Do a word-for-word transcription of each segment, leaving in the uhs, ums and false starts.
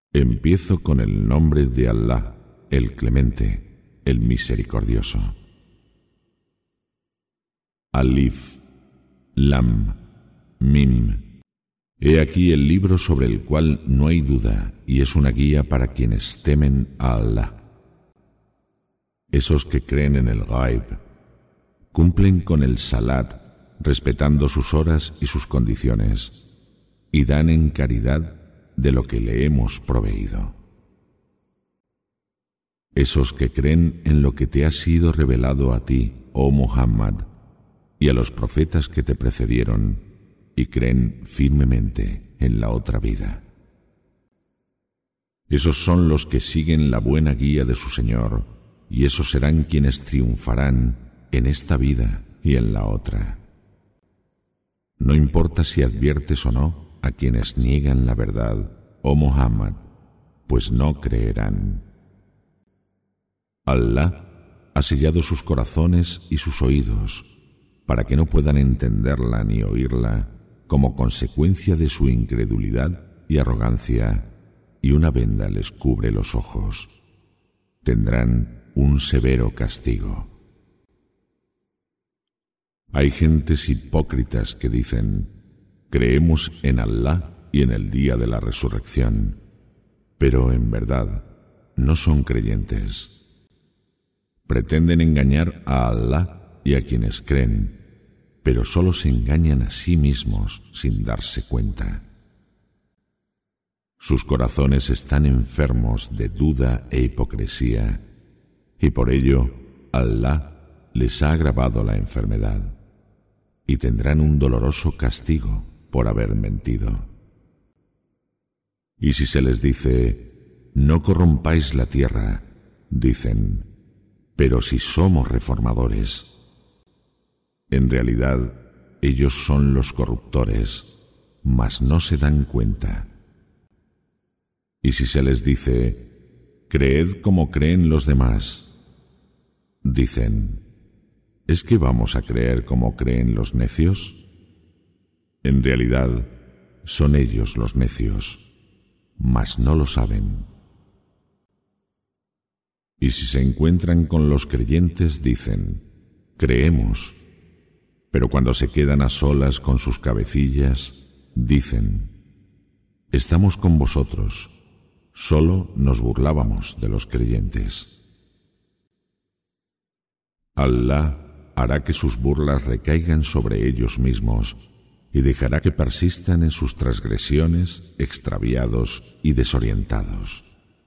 Empiezo con el nombre de Allah, el Clemente, el Misericordioso. Alif, Lam, Mim. He aquí el libro sobre el cual no hay duda y es una guía para quienes temen a Allah. Esos que creen en el Ghaib cumplen con el Salat, respetando sus horas y sus condiciones, y dan en caridad de lo que le hemos proveído. Esos que creen en lo que te ha sido revelado a ti, oh Muhammad, y a los profetas que te precedieron, y creen firmemente en la otra vida. Esos son los que siguen la buena guía de su Señor, y esos serán quienes triunfarán en esta vida y en la otra. No importa si adviertes o no a quienes niegan la verdad, oh Muhammad, pues no creerán. Allah ha sellado sus corazones y sus oídos para que no puedan entenderla ni oírla como consecuencia de su incredulidad y arrogancia, y una venda les cubre los ojos. Tendrán un severo castigo. Hay gentes hipócritas que dicen: creemos en Allah y en el día de la resurrección, pero en verdad no son creyentes. Pretenden engañar a Allah y a quienes creen, pero solo se engañan a sí mismos sin darse cuenta. Sus corazones están enfermos de duda e hipocresía, y por ello Allah les ha agravado la enfermedad, y tendrán un doloroso castigo por haber mentido. Y si se les dice: no corrompáis la tierra, dicen: pero si somos reformadores. En realidad, ellos son los corruptores, mas no se dan cuenta. Y si se les dice: creed como creen los demás, dicen: ¿es que vamos a creer como creen los necios? En realidad, son ellos los necios, mas no lo saben. Y si se encuentran con los creyentes, dicen: creemos. Pero cuando se quedan a solas con sus cabecillas, dicen: estamos con vosotros, solo nos burlábamos de los creyentes. Allah hará que sus burlas recaigan sobre ellos mismos y dejará que persistan en sus transgresiones, extraviados y desorientados.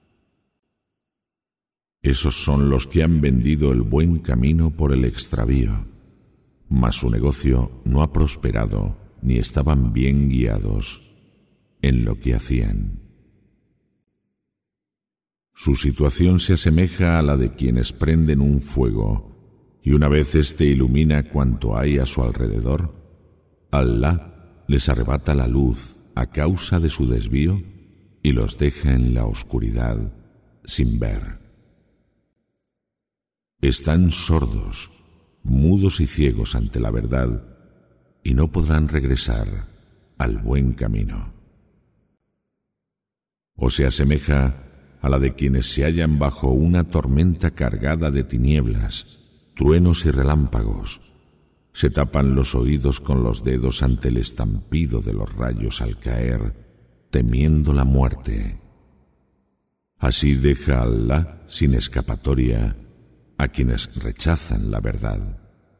Esos son los que han vendido el buen camino por el extravío, mas su negocio no ha prosperado ni estaban bien guiados en lo que hacían. Su situación se asemeja a la de quienes prenden un fuego y una vez éste ilumina cuanto hay a su alrededor, Allah les arrebata la luz a causa de su desvío y los deja en la oscuridad sin ver. Están sordos, mudos y ciegos ante la verdad, y no podrán regresar al buen camino. O se asemeja a la de quienes se hallan bajo una tormenta cargada de tinieblas, truenos y relámpagos, se tapan los oídos con los dedos ante el estampido de los rayos al caer, temiendo la muerte. Así deja Allah sin escapatoria a quienes rechazan la verdad.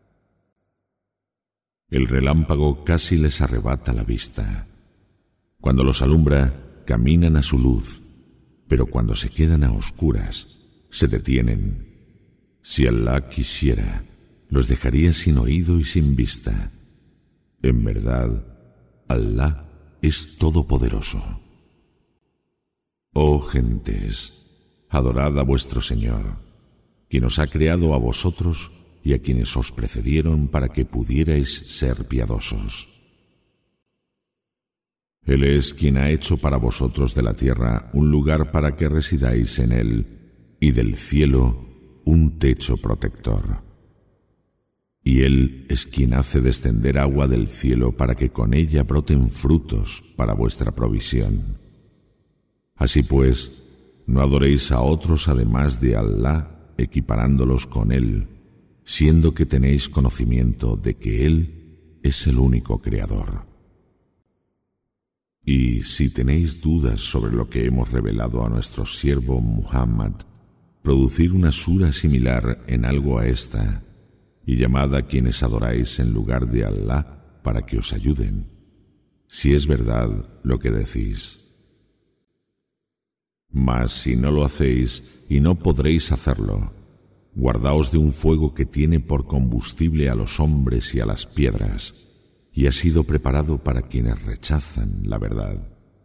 El relámpago casi les arrebata la vista. Cuando los alumbra, caminan a su luz, pero cuando se quedan a oscuras, se detienen. Si Allah quisiera, los dejaría sin oído y sin vista. En verdad, Allah es todopoderoso. Oh gentes, adorad a vuestro Señor, quien os ha creado a vosotros y a quienes os precedieron para que pudierais ser piadosos. Él es quien ha hecho para vosotros de la tierra un lugar para que residáis en él, y del cielo un techo protector. Y Él es quien hace descender agua del cielo para que con ella broten frutos para vuestra provisión. Así pues, no adoréis a otros además de Allah, equiparándolos con Él, siendo que tenéis conocimiento de que Él es el único Creador. Y si tenéis dudas sobre lo que hemos revelado a nuestro siervo Muhammad, producid una sura similar en algo a esta, y llamad a quienes adoráis en lugar de Allah para que os ayuden, si es verdad lo que decís. Mas si no lo hacéis, y no podréis hacerlo, guardaos de un fuego que tiene por combustible a los hombres y a las piedras, y ha sido preparado para quienes rechazan la verdad.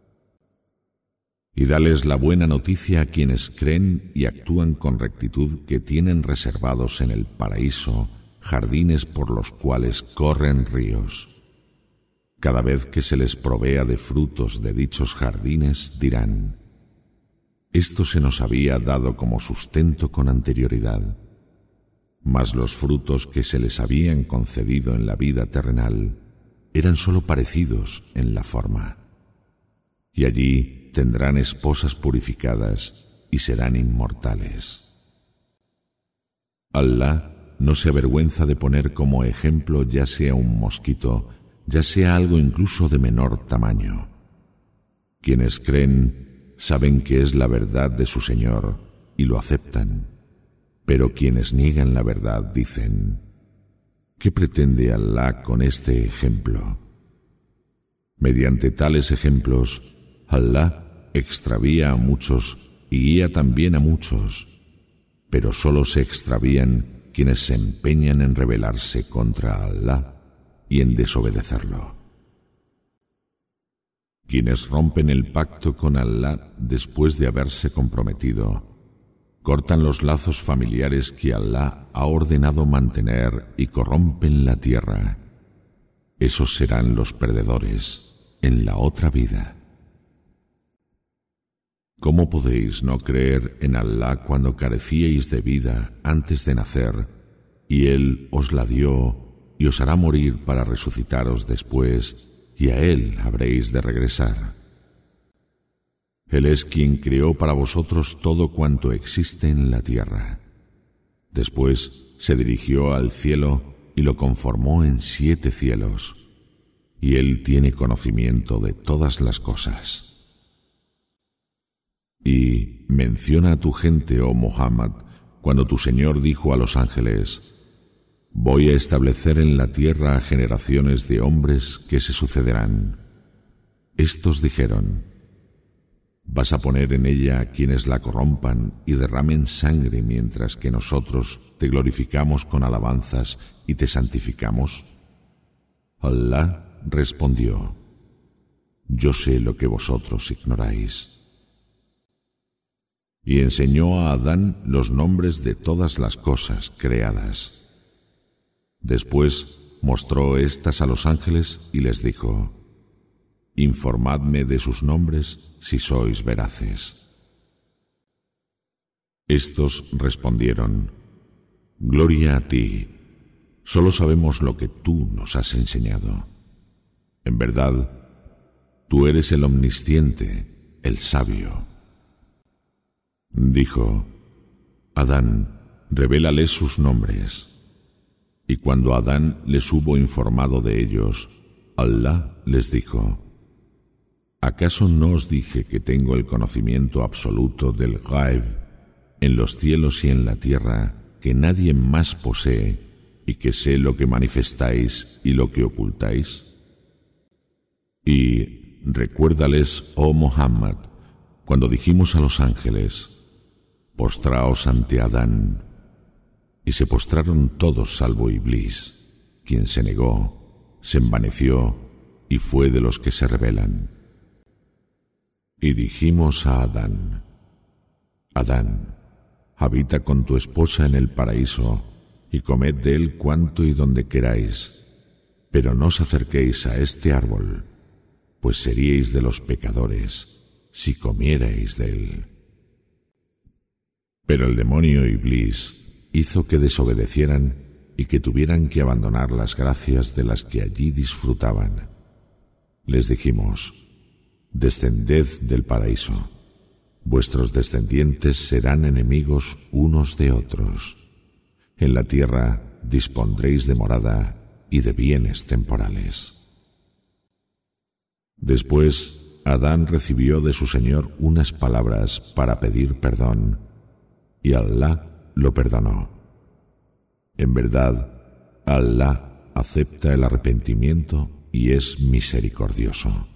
Y dales la buena noticia a quienes creen y actúan con rectitud, que tienen reservados en el paraíso jardines por los cuales corren ríos. Cada vez que se les provea de frutos de dichos jardines, dirán: esto se nos había dado como sustento con anterioridad, mas los frutos que se les habían concedido en la vida terrenal eran sólo parecidos en la forma. Y allí tendrán esposas purificadas y serán inmortales. Allah no se avergüenza de poner como ejemplo ya sea un mosquito, ya sea algo incluso de menor tamaño. Quienes creen saben que es la verdad de su Señor y lo aceptan, pero quienes niegan la verdad dicen: ¿qué pretende Allah con este ejemplo? Mediante tales ejemplos, Allah extravía a muchos y guía también a muchos, pero sólo se extravían quienes se empeñan en rebelarse contra Allah y en desobedecerlo. Quienes rompen el pacto con Allah después de haberse comprometido, cortan los lazos familiares que Allah ha ordenado mantener y corrompen la tierra. Esos serán los perdedores en la otra vida. ¿Cómo podéis no creer en Allah cuando carecíais de vida antes de nacer, y Él os la dio y os hará morir para resucitaros después, y a Él habréis de regresar? Él es quien creó para vosotros todo cuanto existe en la tierra. Después se dirigió al cielo y lo conformó en siete cielos, y Él tiene conocimiento de todas las cosas. Y menciona a tu gente, oh Muhammad, cuando tu Señor dijo a los ángeles: voy a establecer en la tierra a generaciones de hombres que se sucederán. Estos dijeron: ¿vas a poner en ella a quienes la corrompan y derramen sangre mientras que nosotros te glorificamos con alabanzas y te santificamos? Allah respondió: yo sé lo que vosotros ignoráis. Y enseñó a Adán los nombres de todas las cosas creadas. Después mostró estas a los ángeles y les dijo: informadme de sus nombres si sois veraces. Estos respondieron: gloria a ti, solo sabemos lo que tú nos has enseñado. En verdad, tú eres el omnisciente, el sabio. Dijo: Adán, revélales sus nombres. Y cuando Adán les hubo informado de ellos, Allah les dijo: ¿acaso no os dije que tengo el conocimiento absoluto del Ghaib en los cielos y en la tierra, que nadie más posee, y que sé lo que manifestáis y lo que ocultáis? Y recuérdales, oh Muhammad, cuando dijimos a los ángeles: postraos ante Adán, y se postraron todos salvo Iblis, quien se negó, se envaneció y fue de los que se rebelan. Y dijimos a Adán: Adán, habita con tu esposa en el paraíso y comed de él cuanto y donde queráis, pero no os acerquéis a este árbol, pues seríais de los pecadores si comierais de él. Pero el demonio Iblis hizo que desobedecieran y que tuvieran que abandonar las gracias de las que allí disfrutaban. Les dijimos: descended del paraíso, vuestros descendientes serán enemigos unos de otros. En la tierra dispondréis de morada y de bienes temporales. Después, Adán recibió de su Señor unas palabras para pedir perdón, y Alá lo perdonó. En verdad, Alá acepta el arrepentimiento y es misericordioso.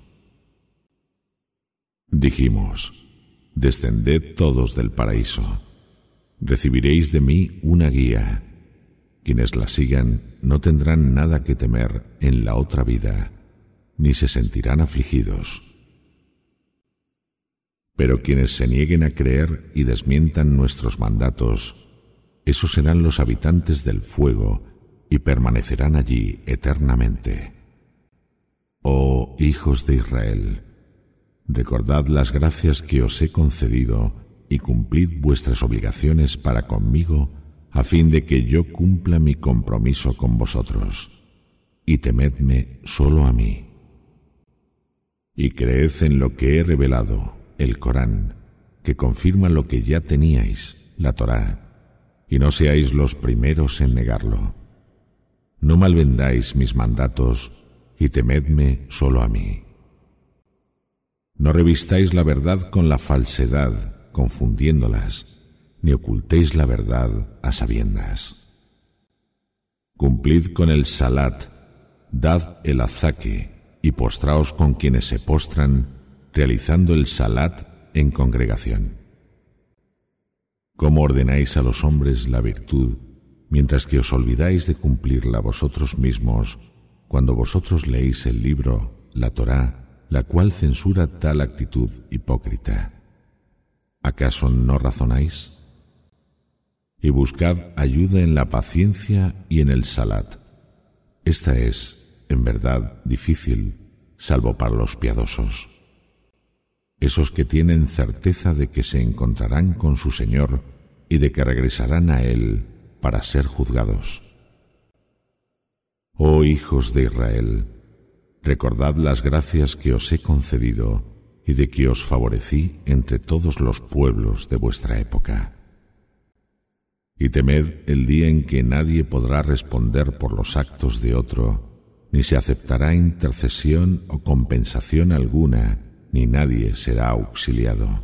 Dijimos: descended todos del paraíso. Recibiréis de mí una guía. Quienes la sigan no tendrán nada que temer en la otra vida, ni se sentirán afligidos. Pero quienes se nieguen a creer y desmientan nuestros mandatos, esos serán los habitantes del fuego y permanecerán allí eternamente. Oh hijos de Israel, recordad las gracias que os he concedido y cumplid vuestras obligaciones para conmigo, a fin de que yo cumpla mi compromiso con vosotros, y temedme solo a mí. Y creed en lo que he revelado, el Corán, que confirma lo que ya teníais, la Torá, y no seáis los primeros en negarlo. No malvendáis mis mandatos y temedme solo a mí. No revistáis la verdad con la falsedad, confundiéndolas, ni ocultéis la verdad a sabiendas. Cumplid con el salat, dad el azaque y postraos con quienes se postran, realizando el salat en congregación. ¿Cómo ordenáis a los hombres la virtud, mientras que os olvidáis de cumplirla vosotros mismos, cuando vosotros leéis el libro, la Torá, la cual censura tal actitud hipócrita? ¿Acaso no razonáis? Y buscad ayuda en la paciencia y en el salat. Esta es, en verdad, difícil, salvo para los piadosos. Esos que tienen certeza de que se encontrarán con su Señor y de que regresarán a Él para ser juzgados. Oh hijos de Israel, recordad las gracias que os he concedido y de que os favorecí entre todos los pueblos de vuestra época. Y temed el día en que nadie podrá responder por los actos de otro, ni se aceptará intercesión o compensación alguna, ni nadie será auxiliado.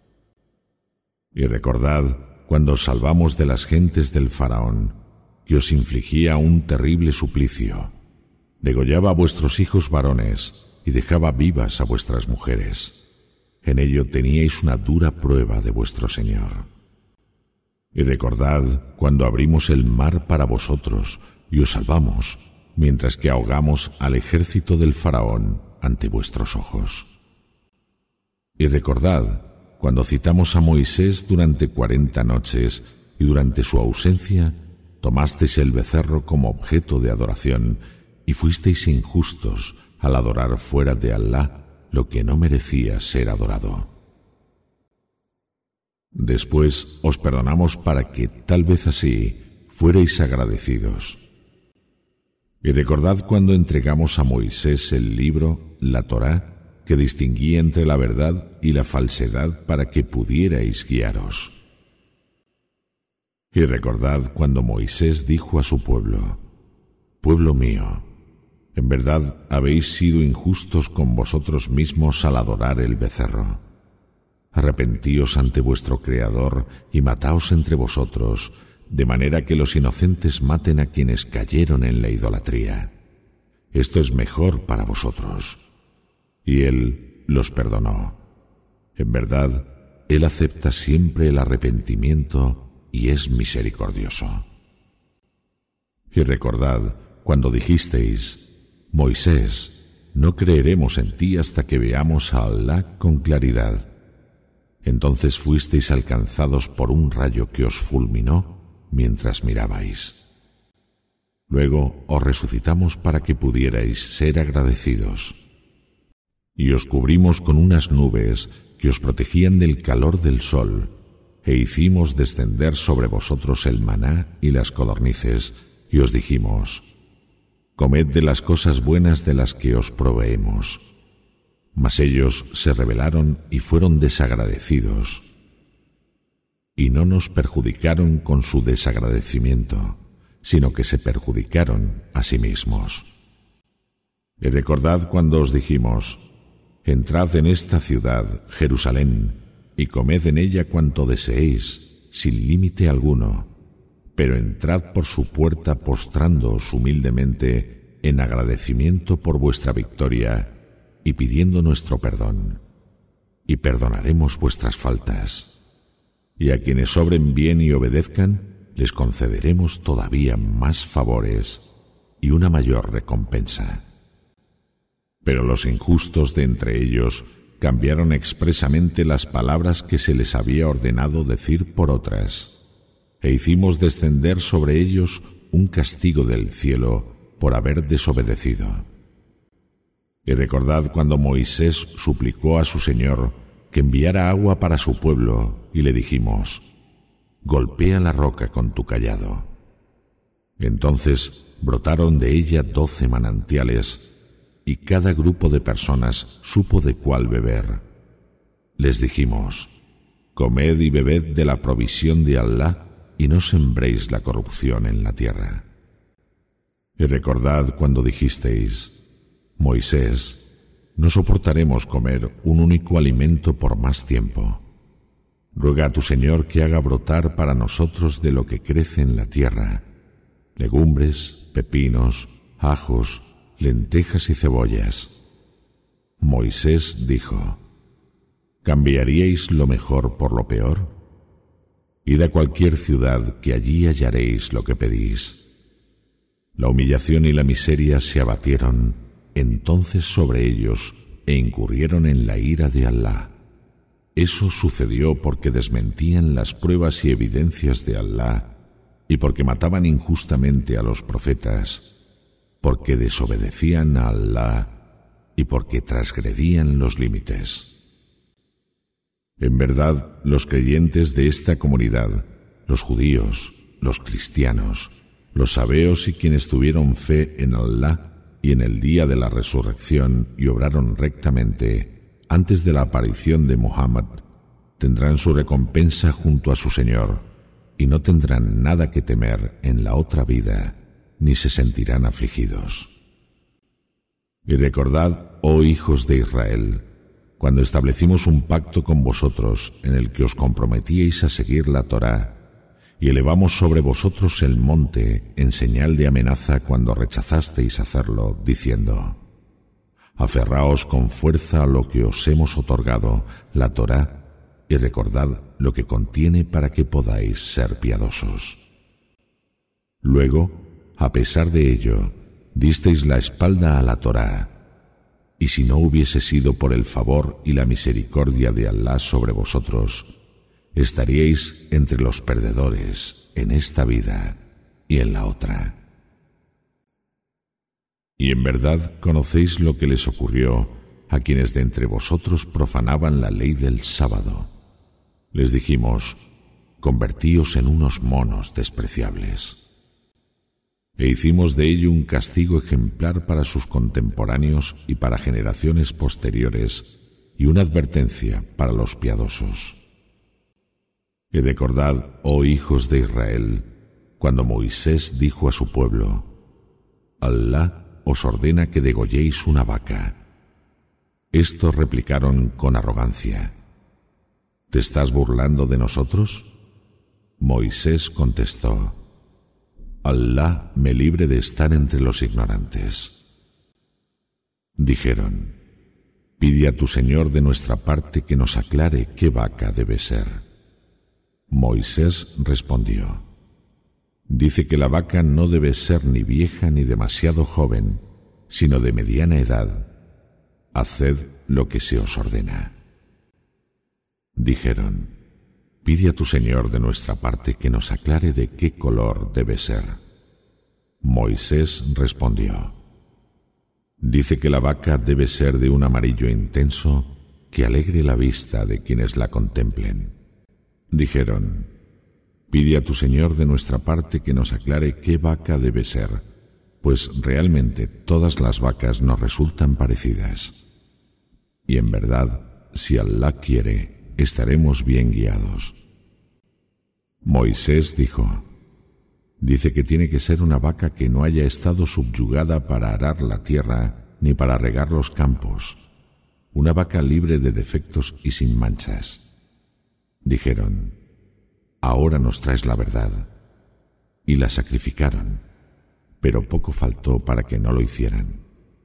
Y recordad cuando os salvamos de las gentes del faraón, que os infligía un terrible suplicio, degollaba a vuestros hijos varones y dejaba vivas a vuestras mujeres. En ello teníais una dura prueba de vuestro Señor. Y recordad cuando abrimos el mar para vosotros y os salvamos, mientras que ahogamos al ejército del faraón ante vuestros ojos. Y recordad cuando citamos a Moisés durante cuarenta noches y durante su ausencia tomasteis el becerro como objeto de adoración y fuisteis injustos al adorar fuera de Alá lo que no merecía ser adorado. Después os perdonamos para que, tal vez así, fuerais agradecidos. Y recordad cuando entregamos a Moisés el libro, la Torá, que distinguía entre la verdad y la falsedad para que pudierais guiaros. Y recordad cuando Moisés dijo a su pueblo: Pueblo mío, en verdad habéis sido injustos con vosotros mismos al adorar el becerro. Arrepentíos ante vuestro Creador y mataos entre vosotros, de manera que los inocentes maten a quienes cayeron en la idolatría. Esto es mejor para vosotros. Y Él los perdonó. En verdad, Él acepta siempre el arrepentimiento y es misericordioso. Y recordad cuando dijisteis: Moisés, no creeremos en ti hasta que veamos a Alá con claridad. Entonces fuisteis alcanzados por un rayo que os fulminó mientras mirabais. Luego os resucitamos para que pudierais ser agradecidos. Y os cubrimos con unas nubes que os protegían del calor del sol, e hicimos descender sobre vosotros el maná y las codornices, y os dijimos: Comed de las cosas buenas de las que os proveemos. Mas ellos se rebelaron y fueron desagradecidos, y no nos perjudicaron con su desagradecimiento, sino que se perjudicaron a sí mismos. Y recordad cuando os dijimos: entrad en esta ciudad, Jerusalén, y comed en ella cuanto deseéis, sin límite alguno, pero entrad por su puerta postrándoos humildemente en agradecimiento por vuestra victoria y pidiendo nuestro perdón, y perdonaremos vuestras faltas. Y a quienes obren bien y obedezcan, les concederemos todavía más favores y una mayor recompensa. Pero los injustos de entre ellos cambiaron expresamente las palabras que se les había ordenado decir por otras, e hicimos descender sobre ellos un castigo del cielo por haber desobedecido. Y recordad cuando Moisés suplicó a su Señor que enviara agua para su pueblo, y le dijimos: golpea la roca con tu cayado. Entonces brotaron de ella doce manantiales, y cada grupo de personas supo de cuál beber. Les dijimos: comed y bebed de la provisión de Alá, y no sembréis la corrupción en la tierra. Y recordad cuando dijisteis: Moisés, no soportaremos comer un único alimento por más tiempo. Ruega a tu Señor que haga brotar para nosotros de lo que crece en la tierra, legumbres, pepinos, ajos, lentejas y cebollas. Moisés dijo: ¿cambiaríais lo mejor por lo peor? Id a cualquier ciudad, que allí hallaréis lo que pedís. La humillación y la miseria se abatieron entonces sobre ellos e incurrieron en la ira de Alá. Eso sucedió porque desmentían las pruebas y evidencias de Alá, y porque mataban injustamente a los profetas, porque desobedecían a Alá y porque transgredían los límites. En verdad, los creyentes de esta comunidad, los judíos, los cristianos, los sabeos y quienes tuvieron fe en Alá y en el día de la resurrección y obraron rectamente antes de la aparición de Muhammad, tendrán su recompensa junto a su Señor, y no tendrán nada que temer en la otra vida, ni se sentirán afligidos. Y recordad, oh hijos de Israel, cuando establecimos un pacto con vosotros en el que os comprometíais a seguir la Torá, y elevamos sobre vosotros el monte en señal de amenaza cuando rechazasteis hacerlo, diciendo: aferraos con fuerza a lo que os hemos otorgado, la Torá, y recordad lo que contiene para que podáis ser piadosos. Luego, a pesar de ello, disteis la espalda a la Torá, y si no hubiese sido por el favor y la misericordia de Alá sobre vosotros, estaríais entre los perdedores en esta vida y en la otra. Y en verdad conocéis lo que les ocurrió a quienes de entre vosotros profanaban la ley del sábado. Les dijimos: convertíos en unos monos despreciables. E hicimos de ello un castigo ejemplar para sus contemporáneos y para generaciones posteriores, y una advertencia para los piadosos. Y recordad, oh hijos de Israel, cuando Moisés dijo a su pueblo: Alá os ordena que degolléis una vaca. Estos replicaron con arrogancia: ¿te estás burlando de nosotros? Moisés contestó: Alá me libre de estar entre los ignorantes. Dijeron: pide a tu Señor de nuestra parte que nos aclare qué vaca debe ser. Moisés respondió: dice que la vaca no debe ser ni vieja ni demasiado joven, sino de mediana edad. Haced lo que se os ordena. Dijeron: pide a tu Señor de nuestra parte que nos aclare de qué color debe ser. Moisés respondió: dice que la vaca debe ser de un amarillo intenso que alegre la vista de quienes la contemplen. Dijeron: pide a tu Señor de nuestra parte que nos aclare qué vaca debe ser, pues realmente todas las vacas nos resultan parecidas. y en verdad, si Alá quiere, estaremos bien guiados. Moisés dijo: Dice que tiene que ser una vaca que no haya estado subyugada para arar la tierra ni para regar los campos, una vaca libre de defectos y sin manchas. Dijeron: Ahora nos traes la verdad. Y la sacrificaron, pero poco faltó para que no lo hicieran.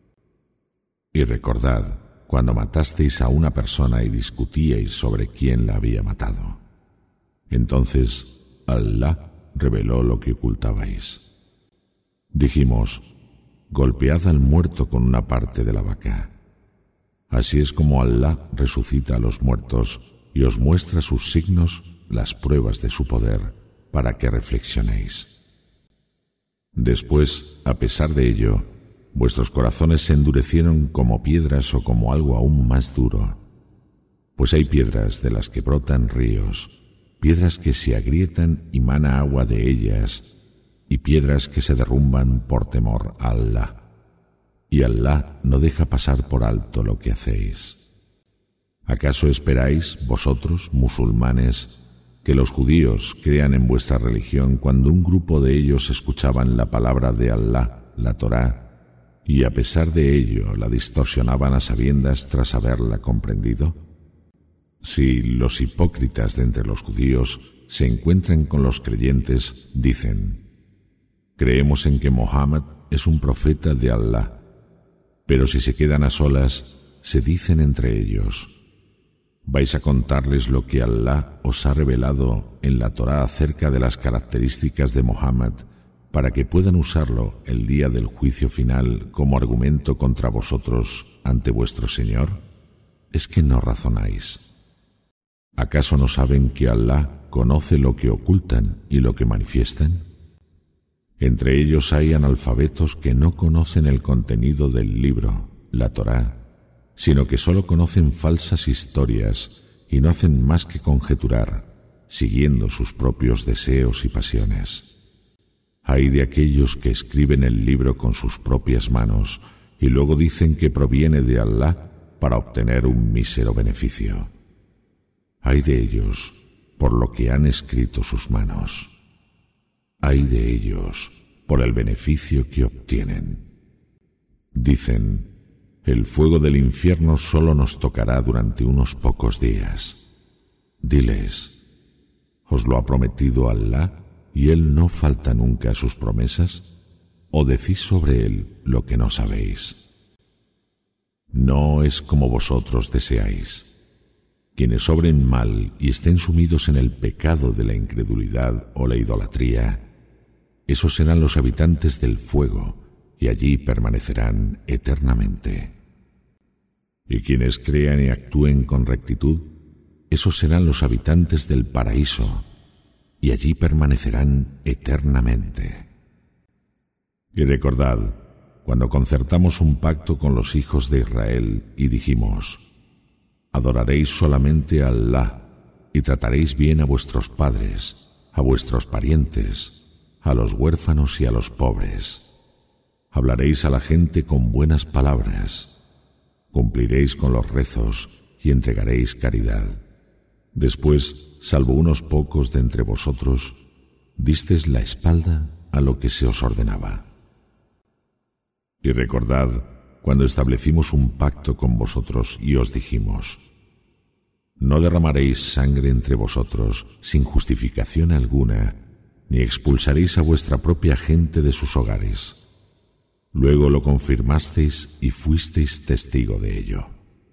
Y recordad cuando matasteis a una persona y discutíais sobre quién la había matado. Entonces Alá reveló lo que ocultabais. Dijimos: golpead al muerto con una parte de la vaca. Así es como Alá resucita a los muertos y os muestra sus signos, las pruebas de su poder, para que reflexionéis. Después, a pesar de ello, vuestros corazones se endurecieron como piedras o como algo aún más duro, pues hay piedras de las que brotan ríos, piedras que se agrietan y mana agua de ellas, y piedras que se derrumban por temor a Alá. Y Alá no deja pasar por alto lo que hacéis. ¿Acaso esperáis, vosotros, musulmanes, que los judíos crean en vuestra religión cuando un grupo de ellos escuchaban la palabra de Alá, la Torá, y a pesar de ello la distorsionaban a sabiendas tras haberla comprendido? Si los hipócritas de entre los judíos se encuentran con los creyentes, dicen: creemos en que Mohammed es un profeta de Alá. Pero si se quedan a solas, se dicen entre ellos: ¿vais a contarles lo que Alá os ha revelado en la Torá acerca de las características de Mohammed para que puedan usarlo el día del juicio final como argumento contra vosotros ante vuestro Señor? ¿Es que no razonáis? ¿Acaso no saben que Alá conoce lo que ocultan y lo que manifiestan? Entre ellos hay analfabetos que no conocen el contenido del libro, la Torá, sino que solo conocen falsas historias y no hacen más que conjeturar, siguiendo sus propios deseos y pasiones. Hay de aquellos que escriben el libro con sus propias manos y luego dicen que proviene de Alá para obtener un mísero beneficio. Hay de ellos por lo que han escrito sus manos. Hay de ellos por el beneficio que obtienen. Dicen: el fuego del infierno solo nos tocará durante unos pocos días. Diles: ¿os lo ha prometido Alá y Él no falta nunca a sus promesas? ¿O decís sobre Él lo que no sabéis? No es como vosotros deseáis. Quienes obren mal y estén sumidos en el pecado de la incredulidad o la idolatría, esos serán los habitantes del fuego, y allí permanecerán eternamente. Y quienes crean y actúen con rectitud, esos serán los habitantes del paraíso, y allí permanecerán eternamente. Y recordad, cuando concertamos un pacto con los hijos de Israel y dijimos: adoraréis solamente a Alá y trataréis bien a vuestros padres, a vuestros parientes, a los huérfanos y a los pobres. Hablaréis a la gente con buenas palabras, cumpliréis con los rezos y entregaréis caridad. Después, salvo unos pocos de entre vosotros, disteis la espalda a lo que se os ordenaba. Y recordad cuando establecimos un pacto con vosotros y os dijimos: no derramaréis sangre entre vosotros sin justificación alguna, ni expulsaréis a vuestra propia gente de sus hogares. Luego lo confirmasteis y fuisteis testigo de ello.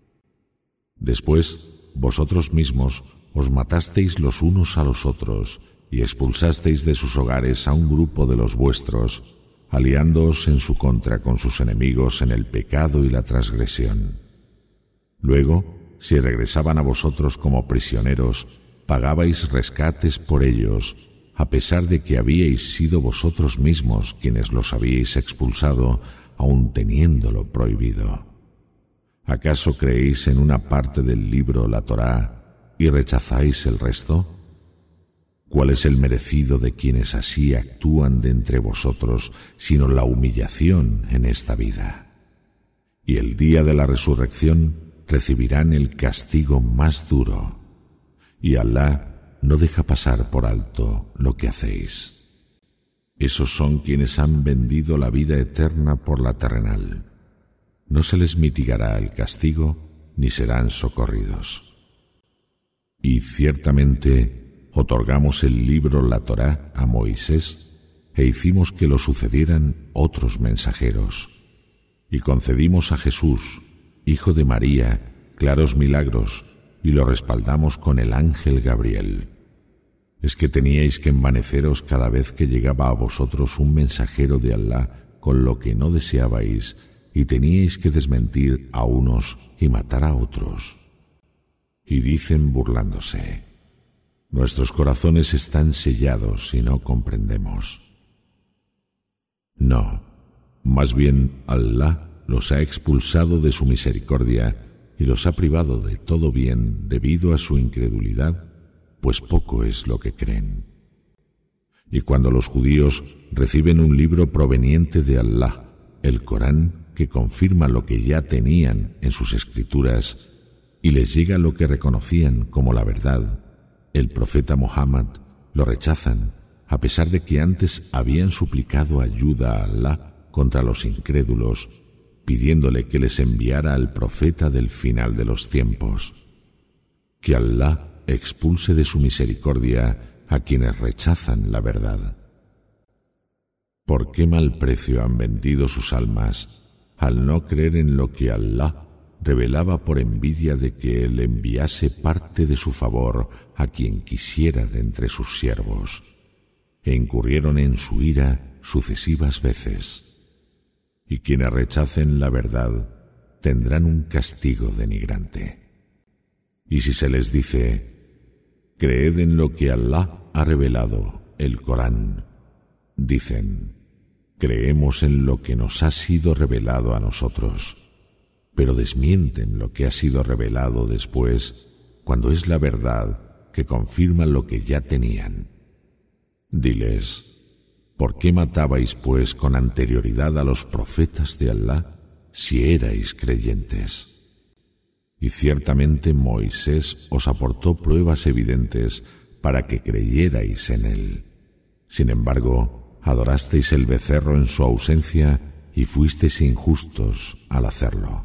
Después, vosotros mismos os matasteis los unos a los otros y expulsasteis de sus hogares a un grupo de los vuestros, aliándoos en su contra con sus enemigos en el pecado y la transgresión. Luego, si regresaban a vosotros como prisioneros, pagabais rescates por ellos, a pesar de que habíais sido vosotros mismos quienes los habíais expulsado, aun teniéndolo prohibido. ¿Acaso creéis en una parte del libro, la Torá, y rechazáis el resto? ¿Cuál es el merecido de quienes así actúan de entre vosotros, sino la humillación en esta vida? Y el día de la resurrección recibirán el castigo más duro, y Alá no deja pasar por alto lo que hacéis. Esos son quienes han vendido la vida eterna por la terrenal. No se les mitigará el castigo ni serán socorridos. Y ciertamente otorgamos el libro, la Torá, a Moisés e hicimos que lo sucedieran otros mensajeros. Y concedimos a Jesús, hijo de María, claros milagros, y lo respaldamos con el ángel Gabriel. ¿Es que teníais que envaneceros cada vez que llegaba a vosotros un mensajero de Alá con lo que no deseabais, y teníais que desmentir a unos y matar a otros? Y dicen burlándose: nuestros corazones están sellados y no comprendemos. No, más bien Alá los ha expulsado de su misericordia y los ha privado de todo bien debido a su incredulidad, pues poco es lo que creen. Y cuando los judíos reciben un libro proveniente de Alá, el Corán, que confirma lo que ya tenían en sus escrituras, y les llega lo que reconocían como la verdad, el profeta Muhammad, lo rechazan, a pesar de que antes habían suplicado ayuda a Alá contra los incrédulos, pidiéndole que les enviara al profeta del final de los tiempos. Que Alá expulse de su misericordia a quienes rechazan la verdad. ¿Por qué mal precio han vendido sus almas al no creer en lo que Alá revelaba por envidia de que Él enviase parte de su favor a quien quisiera de entre sus siervos, e incurrieron en su ira sucesivas veces? Y quienes rechacen la verdad tendrán un castigo denigrante. Y si se les dice: creed en lo que Alá ha revelado, el Corán, dicen: creemos en lo que nos ha sido revelado a nosotros, pero desmienten lo que ha sido revelado después, cuando es la verdad que confirma lo que ya tenían. Diles: ¿por qué matabais pues con anterioridad a los profetas de Alá si erais creyentes? Y ciertamente Moisés os aportó pruebas evidentes para que creyerais en él. Sin embargo, adorasteis el becerro en su ausencia y fuisteis injustos al hacerlo.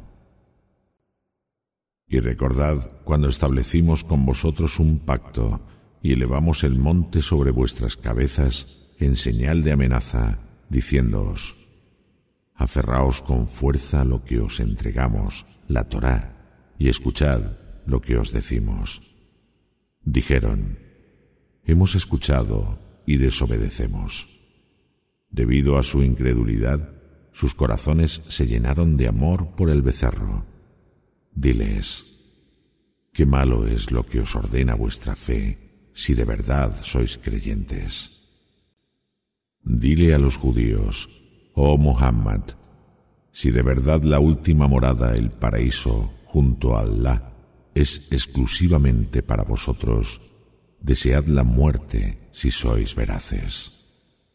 Y recordad cuando establecimos con vosotros un pacto y elevamos el monte sobre vuestras cabezas en señal de amenaza, diciéndoos: aferraos con fuerza a lo que os entregamos, la Torá, y escuchad lo que os decimos. Dijeron: hemos escuchado y desobedecemos. Debido a su incredulidad, sus corazones se llenaron de amor por el becerro. Diles: qué malo es lo que os ordena vuestra fe, si de verdad sois creyentes. Dile a los judíos: oh Muhammad, si de verdad la última morada, el paraíso, junto a Alá, es exclusivamente para vosotros, desead la muerte si sois veraces.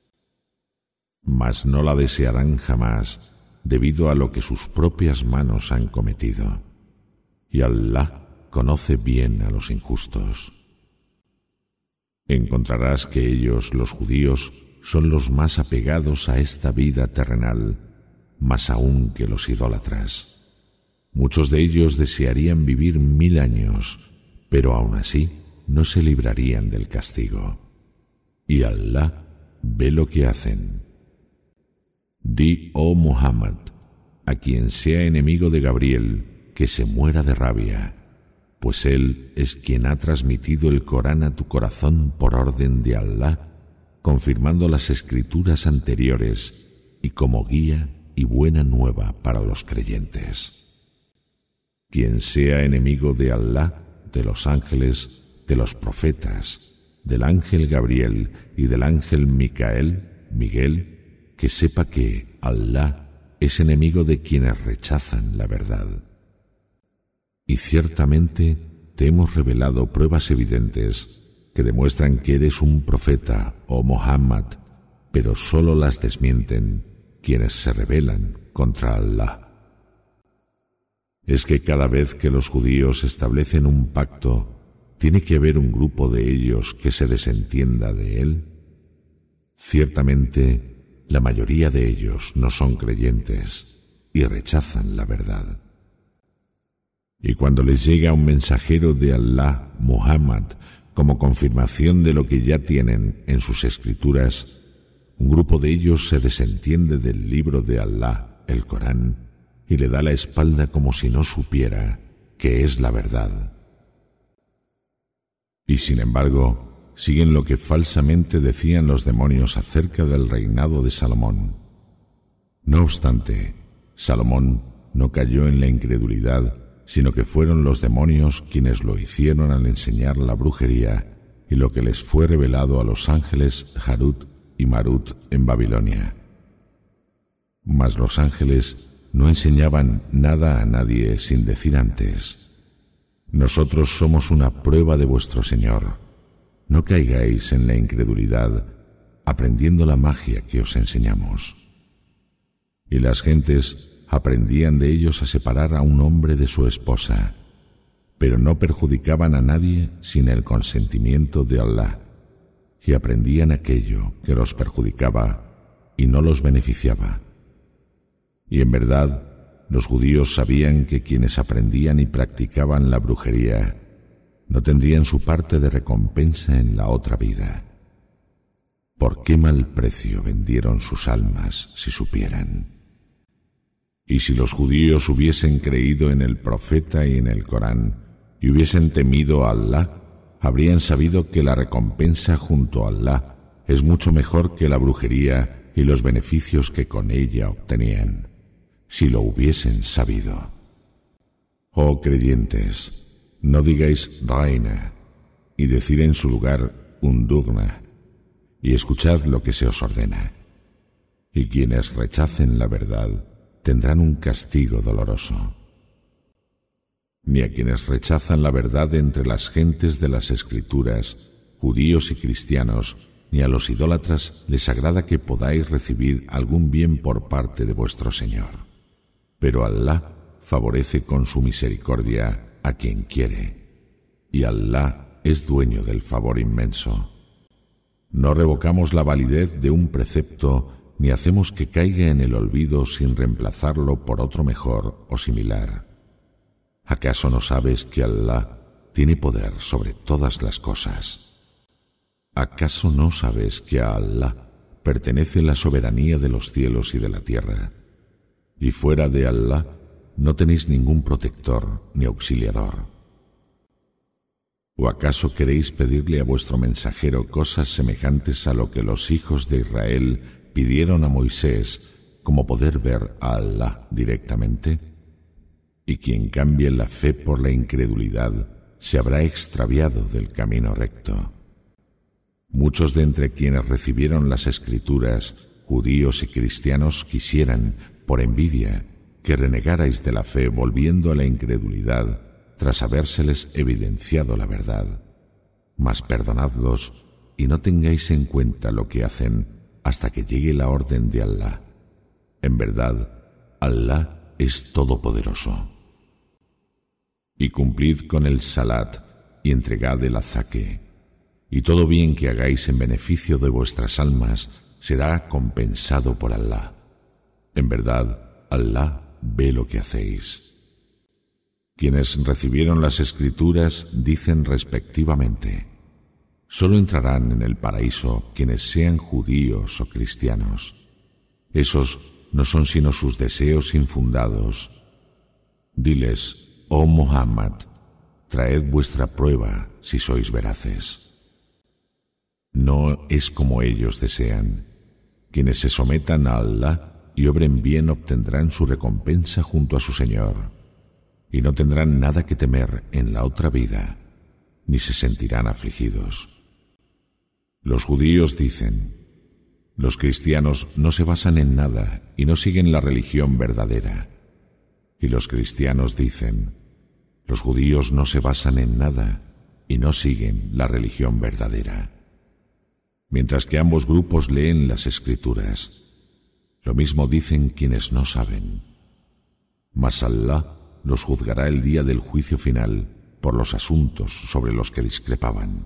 Mas no la desearán jamás, debido a lo que sus propias manos han cometido. Y Alá conoce bien a los injustos. Encontrarás que ellos, los judíos, son los más apegados a esta vida terrenal, más aún que los idólatras. Muchos de ellos desearían vivir mil años, pero aún así no se librarían del castigo. Y Alá ve lo que hacen. Di, oh Muhammad, a quien sea enemigo de Gabriel, que se muera de rabia, pues él es quien ha transmitido el Corán a tu corazón por orden de Alá, confirmando las escrituras anteriores y como guía y buena nueva para los creyentes. Quien sea enemigo de Alá, de los ángeles, de los profetas, del ángel Gabriel y del ángel Micael, Miguel, que sepa que Alá es enemigo de quienes rechazan la verdad. Y ciertamente te hemos revelado pruebas evidentes que demuestran que eres un profeta, oh Muhammad, pero solo las desmienten quienes se rebelan contra Alá. es que cada vez que los judíos establecen un pacto, ¿tiene que haber un grupo de ellos que se desentienda de él? Ciertamente, la mayoría de ellos no son creyentes y rechazan la verdad. Y cuando les llega un mensajero de Allah, Muhammad, como confirmación de lo que ya tienen en sus escrituras, un grupo de ellos se desentiende del libro de Allah, el Corán, y le da la espalda como si no supiera que es la verdad. Y sin embargo, siguen lo que falsamente decían los demonios acerca del reinado de Salomón. No obstante, Salomón no cayó en la incredulidad, sino que fueron los demonios quienes lo hicieron al enseñar la brujería y lo que les fue revelado a los ángeles Harut y Marut en Babilonia. Mas los ángeles no enseñaban nada a nadie sin decir antes: nosotros somos una prueba de vuestro Señor. No caigáis en la incredulidad aprendiendo la magia que os enseñamos. Y las gentes aprendían de ellos a separar a un hombre de su esposa, pero no perjudicaban a nadie sin el consentimiento de Allah, y aprendían aquello que los perjudicaba y no los beneficiaba. Y en verdad, los judíos sabían que quienes aprendían y practicaban la brujería no tendrían su parte de recompensa en la otra vida. ¿Por qué mal precio vendieron sus almas si supieran? Y si los judíos hubiesen creído en el profeta y en el Corán y hubiesen temido a Allah, habrían sabido que la recompensa junto a Allah es mucho mejor que la brujería y los beneficios que con ella obtenían, si lo hubiesen sabido. Oh creyentes, no digáis Raina y decid en su lugar Undurna, y escuchad lo que se os ordena. Y quienes rechacen la verdad tendrán un castigo doloroso. Ni a quienes rechazan la verdad entre las gentes de las Escrituras, judíos y cristianos, ni a los idólatras les agrada que podáis recibir algún bien por parte de vuestro Señor. Pero Allah favorece con su misericordia a quien quiere, y Allah es dueño del favor inmenso. No revocamos la validez de un precepto ni hacemos que caiga en el olvido sin reemplazarlo por otro mejor o similar. ¿Acaso no sabes que Allah tiene poder sobre todas las cosas? ¿Acaso no sabes que a Allah pertenece la soberanía de los cielos y de la tierra? Y fuera de Allah no tenéis ningún protector ni auxiliador. ¿O acaso queréis pedirle a vuestro mensajero cosas semejantes a lo que los hijos de Israel pidieron a Moisés, como poder ver a Allah directamente? Y quien cambie la fe por la incredulidad se habrá extraviado del camino recto. Muchos de entre quienes recibieron las Escrituras, judíos y cristianos, quisieran, por envidia, que renegarais de la fe volviendo a la incredulidad tras habérseles evidenciado la verdad. Mas perdonadlos y no tengáis en cuenta lo que hacen hasta que llegue la orden de Allah. En verdad, Allah es todopoderoso. Y cumplid con el salat y entregad el azaque, y todo bien que hagáis en beneficio de vuestras almas será compensado por Allah. En verdad, Allah ve lo que hacéis. Quienes recibieron las Escrituras dicen respectivamente: solo entrarán en el paraíso quienes sean judíos o cristianos. Esos no son sino sus deseos infundados. Diles: oh Muhammad, traed vuestra prueba si sois veraces. No es como ellos desean. Quienes se sometan a Allah y obren bien obtendrán su recompensa junto a su Señor, y no tendrán nada que temer en la otra vida, ni se sentirán afligidos. Los judíos dicen: los cristianos no se basan en nada y no siguen la religión verdadera. Y los cristianos dicen: los judíos no se basan en nada y no siguen la religión verdadera. Mientras que ambos grupos leen las Escrituras, lo mismo dicen quienes no saben. Mas Allah los juzgará el día del juicio final por los asuntos sobre los que discrepaban.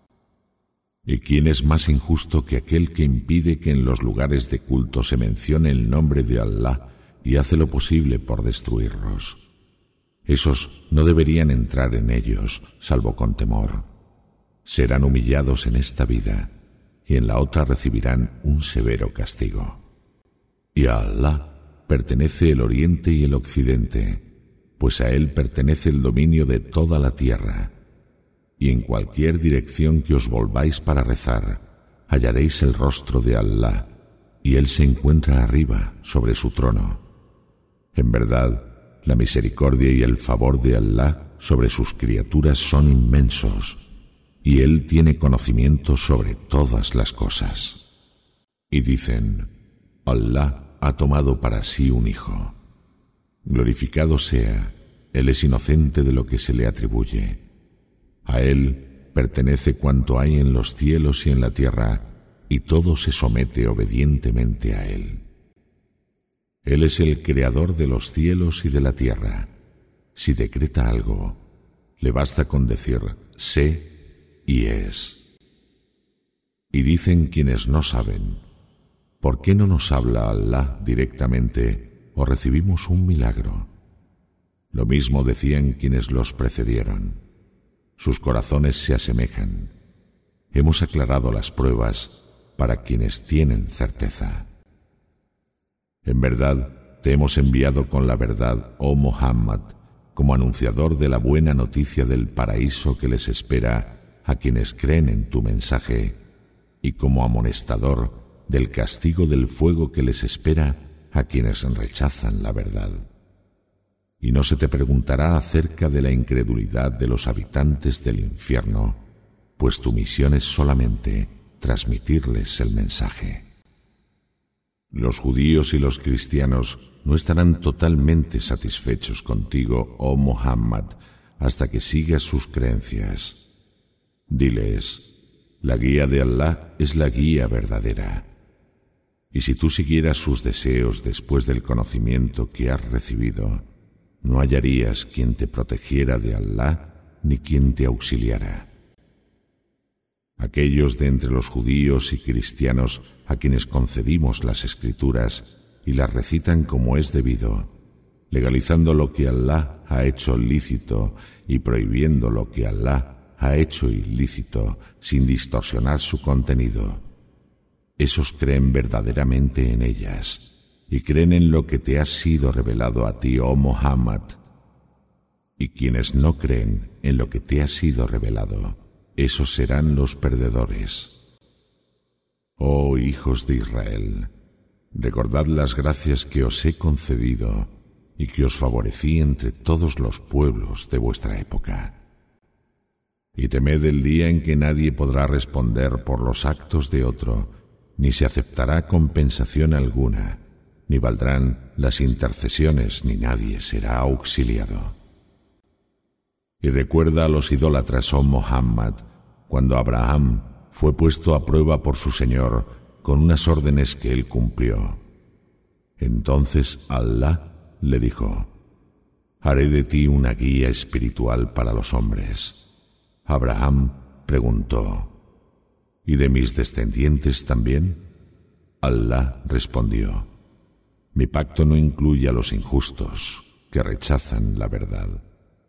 ¿Y quién es más injusto que aquel que impide que en los lugares de culto se mencione el nombre de Allah y hace lo posible por destruirlos? Esos no deberían entrar en ellos, salvo con temor. Serán humillados en esta vida y en la otra recibirán un severo castigo. Y a Allah pertenece el oriente y el occidente, pues a Él pertenece el dominio de toda la tierra. Y en cualquier dirección que os volváis para rezar, hallaréis el rostro de Allah, y Él se encuentra arriba, sobre su trono. En verdad, la misericordia y el favor de Allah sobre sus criaturas son inmensos, y Él tiene conocimiento sobre todas las cosas. Y dicen, Allah ha tomado para sí un hijo. Glorificado sea, Él es inocente de lo que se le atribuye. A Él pertenece cuanto hay en los cielos y en la tierra, y todo se somete obedientemente a Él. Él es el creador de los cielos y de la tierra. Si decreta algo, le basta con decir sé y es. Y dicen quienes no saben, ¿por qué no nos habla Allah directamente o recibimos un milagro? Lo mismo decían quienes los precedieron. Sus corazones se asemejan. Hemos aclarado las pruebas para quienes tienen certeza. En verdad, te hemos enviado con la verdad, oh Muhammad, como anunciador de la buena noticia del paraíso que les espera a quienes creen en tu mensaje, y como amonestador del castigo del fuego que les espera a quienes rechazan la verdad. Y no se te preguntará acerca de la incredulidad de los habitantes del infierno, pues tu misión es solamente transmitirles el mensaje. Los judíos y los cristianos no estarán totalmente satisfechos contigo, oh Muhammad, hasta que sigas sus creencias. Diles, la guía de Allah es la guía verdadera. Y si tú siguieras sus deseos después del conocimiento que has recibido, no hallarías quien te protegiera de Allah ni quien te auxiliara. Aquellos de entre los judíos y cristianos a quienes concedimos las escrituras y las recitan como es debido, legalizando lo que Allah ha hecho lícito y prohibiendo lo que Allah ha hecho ilícito sin distorsionar su contenido, esos creen verdaderamente en ellas y creen en lo que te ha sido revelado a ti, oh Muhammad. Y quienes no creen en lo que te ha sido revelado, esos serán los perdedores. Oh hijos de Israel, recordad las gracias que os he concedido y que os favorecí entre todos los pueblos de vuestra época. Y temed el día en que nadie podrá responder por los actos de otro, ni se aceptará compensación alguna, ni valdrán las intercesiones, ni nadie será auxiliado. Y recuerda a los idólatras, oh Muhammad, cuando Abraham fue puesto a prueba por su Señor con unas órdenes que él cumplió. Entonces Allah le dijo, haré de ti una guía espiritual para los hombres. Abraham preguntó, ¿y de mis descendientes también? Allah respondió, mi pacto no incluye a los injustos que rechazan la verdad.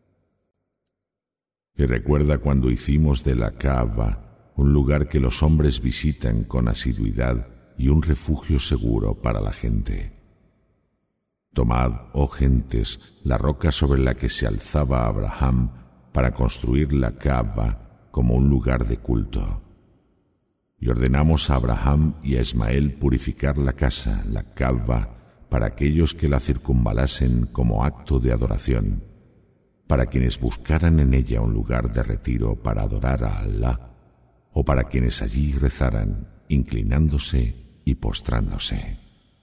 Y recuerda cuando hicimos de la Kaaba un lugar que los hombres visitan con asiduidad y un refugio seguro para la gente. Tomad, oh gentes, la roca sobre la que se alzaba Abraham para construir la Kaaba como un lugar de culto. Y ordenamos a Abraham y a Ismael purificar la casa, la Kaaba, para aquellos que la circunvalasen como acto de adoración, para quienes buscaran en ella un lugar de retiro para adorar a Allah, o para quienes allí rezaran, inclinándose y postrándose.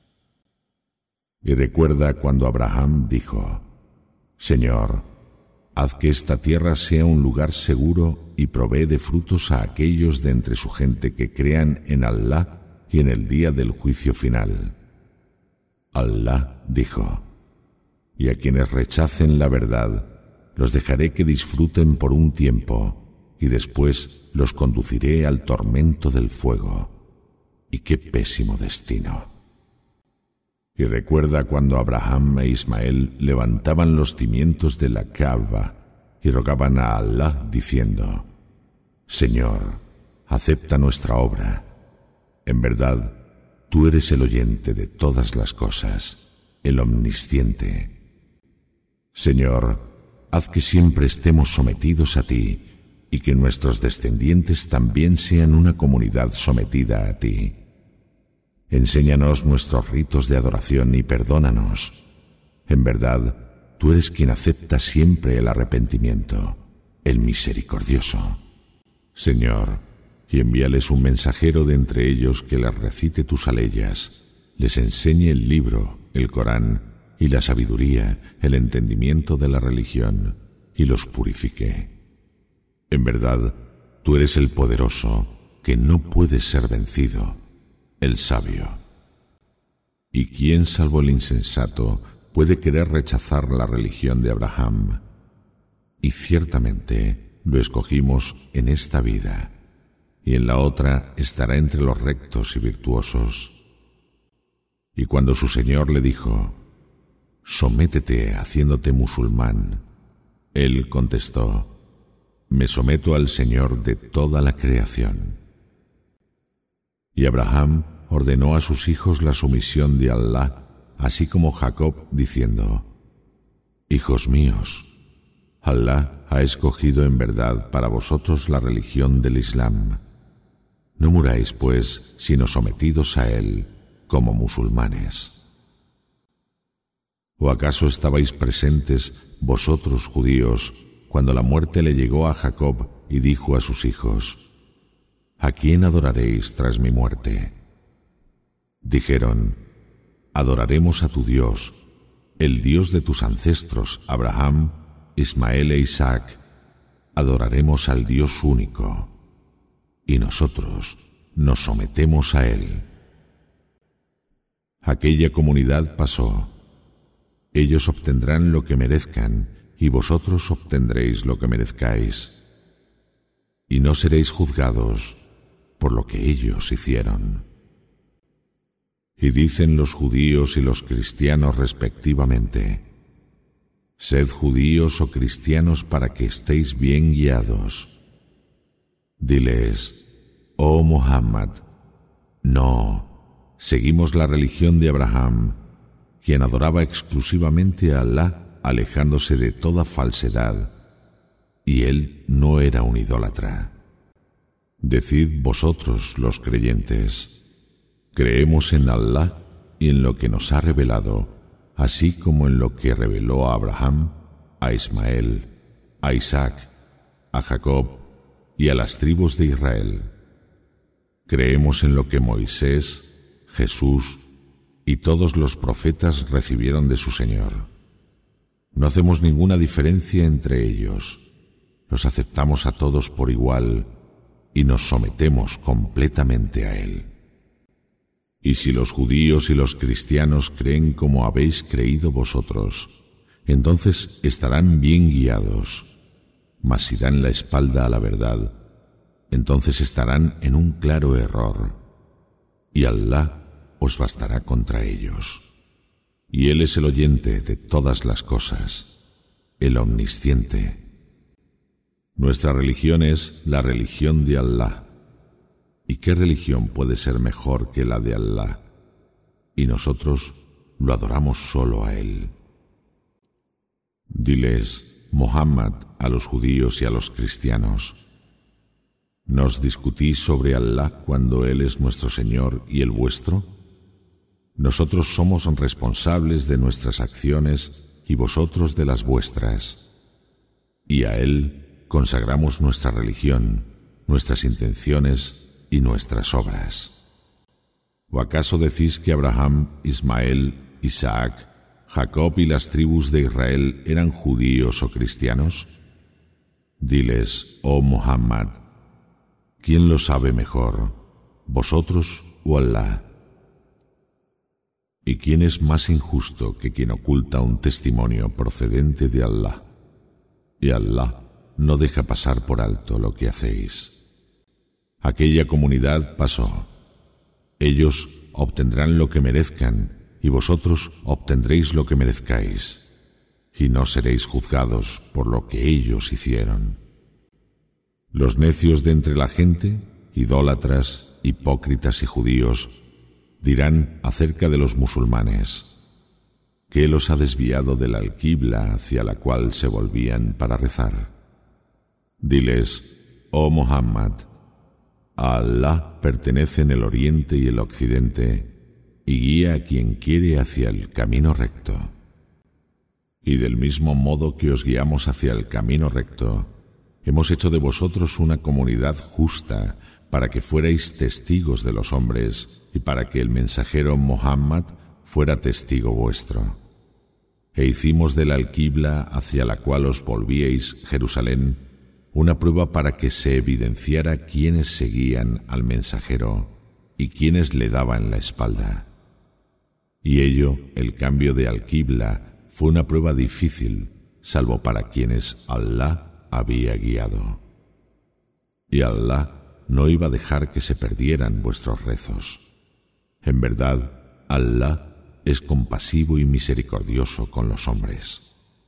Y recuerda cuando Abraham dijo, Señor, haz que esta tierra sea un lugar seguro y provee de frutos a aquellos de entre su gente que crean en Allah y en el día del juicio final. Allah dijo, y a quienes rechacen la verdad los dejaré que disfruten por un tiempo, y después los conduciré al tormento del fuego. ¡Y qué pésimo destino! Y recuerda cuando Abraham e Ismael levantaban los cimientos de la Kaaba y rogaban a Allah diciendo: Señor, acepta nuestra obra. En verdad, tú eres el oyente de todas las cosas, el omnisciente. Señor, haz que siempre estemos sometidos a ti y que nuestros descendientes también sean una comunidad sometida a ti. Enséñanos nuestros ritos de adoración y perdónanos. En verdad, tú eres quien acepta siempre el arrepentimiento, el misericordioso. Señor, y envíales un mensajero de entre ellos que les recite tus aleyas, les enseñe el libro, el Corán, y la sabiduría, el entendimiento de la religión, y los purifique. En verdad, tú eres el poderoso, que no puede ser vencido, el sabio. ¿Y quién, salvo el insensato, puede querer rechazar la religión de Abraham? Y ciertamente lo escogimos en esta vida, y en la otra estará entre los rectos y virtuosos. Y cuando su Señor le dijo: sométete haciéndote musulmán, él contestó: me someto al Señor de toda la creación. Y Abraham ordenó a sus hijos la sumisión de Allah, así como Jacob, diciendo: hijos míos, Allah ha escogido en verdad para vosotros la religión del Islam. No muráis, pues, sino sometidos a él como musulmanes. ¿O acaso estabais presentes vosotros, judíos, cuando la muerte le llegó a Jacob y dijo a sus hijos: ¿a quién adoraréis tras mi muerte? Dijeron: adoraremos a tu Dios, el Dios de tus ancestros Abraham, Ismael e Isaac. Adoraremos al Dios único, y nosotros nos sometemos a él. Aquella comunidad pasó. Ellos obtendrán lo que merezcan, y vosotros obtendréis lo que merezcáis. Y no seréis juzgados por lo que ellos hicieron. Y dicen los judíos y los cristianos respectivamente: sed judíos o cristianos para que estéis bien guiados. Diles: oh Muhammad, no, seguimos la religión de Abraham, quien adoraba exclusivamente a Allah, alejándose de toda falsedad, y él no era un idólatra. Decid vosotros, los creyentes: creemos en Allah y en lo que nos ha revelado, así como en lo que reveló a Abraham, a Ismael, a Isaac, a Jacob y a las tribus de Israel. Creemos en lo que Moisés, Jesús y todos los profetas recibieron de su Señor. No hacemos ninguna diferencia entre ellos. Los aceptamos a todos por igual y nos sometemos completamente a Él. Y si los judíos y los cristianos creen como habéis creído vosotros, entonces estarán bien guiados. Mas si dan la espalda a la verdad, entonces estarán en un claro error, y Allah os bastará contra ellos. Y Él es el oyente de todas las cosas, el omnisciente. Nuestra religión es la religión de Allah. ¿Y qué religión puede ser mejor que la de Allah? Y nosotros lo adoramos solo a Él. Diles, Muhammad, a los judíos y a los cristianos: ¿nos discutís sobre Allah cuando Él es nuestro Señor y el vuestro? Nosotros somos responsables de nuestras acciones y vosotros de las vuestras. Y a Él consagramos nuestra religión, nuestras intenciones y nuestras obras. ¿O acaso decís que Abraham, Ismael, Isaac, Jacob y las tribus de Israel eran judíos o cristianos? Diles, oh Muhammad, ¿quién lo sabe mejor, vosotros o Allah? ¿Y quién es más injusto que quien oculta un testimonio procedente de Allah? Y Allah no deja pasar por alto lo que hacéis. Aquella comunidad pasó. Ellos obtendrán lo que merezcan, y vosotros obtendréis lo que merezcáis, y no seréis juzgados por lo que ellos hicieron. Los necios de entre la gente, idólatras, hipócritas y judíos, dirán acerca de los musulmanes: ¿qué los ha desviado de la alquibla hacia la cual se volvían para rezar? Diles: oh Muhammad, a Allah pertenecen el oriente y el occidente, y guía a quien quiere hacia el camino recto. Y del mismo modo que os guiamos hacia el camino recto, hemos hecho de vosotros una comunidad justa para que fuerais testigos de los hombres y para que el mensajero Muhammad fuera testigo vuestro. E hicimos de la alquibla hacia la cual os volvíais, Jerusalén, una prueba para que se evidenciara quiénes seguían al mensajero y quiénes le daban la espalda. Y ello, el cambio de alquibla, fue una prueba difícil, salvo para quienes Allah había guiado. Y Allah no iba a dejar que se perdieran vuestros rezos. En verdad, Allah es compasivo y misericordioso con los hombres.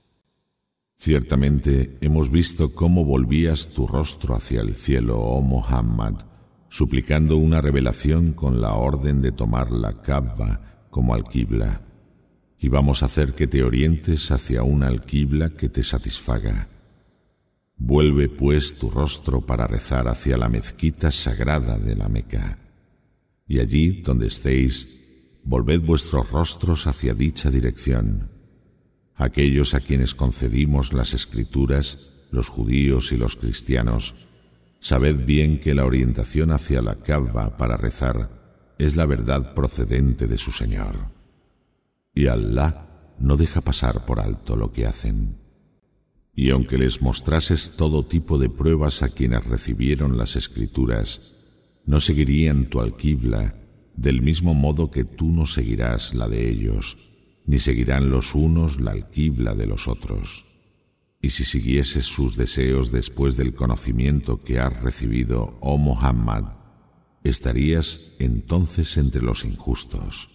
Ciertamente hemos visto cómo volvías tu rostro hacia el cielo, oh Muhammad, suplicando una revelación con la orden de tomar la Kaaba como alquibla, y vamos a hacer que te orientes hacia una alquibla que te satisfaga. Vuelve pues tu rostro para rezar hacia la mezquita sagrada de la Meca, y allí donde estéis, volved vuestros rostros hacia dicha dirección. Aquellos a quienes concedimos las Escrituras, los judíos y los cristianos, sabed bien que la orientación hacia la Kaaba para rezar es la verdad procedente de su Señor. Y Allah no deja pasar por alto lo que hacen. Y aunque les mostrases todo tipo de pruebas a quienes recibieron las Escrituras, no seguirían tu alquibla del mismo modo que tú no seguirás la de ellos, ni seguirán los unos la alquibla de los otros. Y si siguieses sus deseos después del conocimiento que has recibido, oh Muhammad, estarías entonces entre los injustos.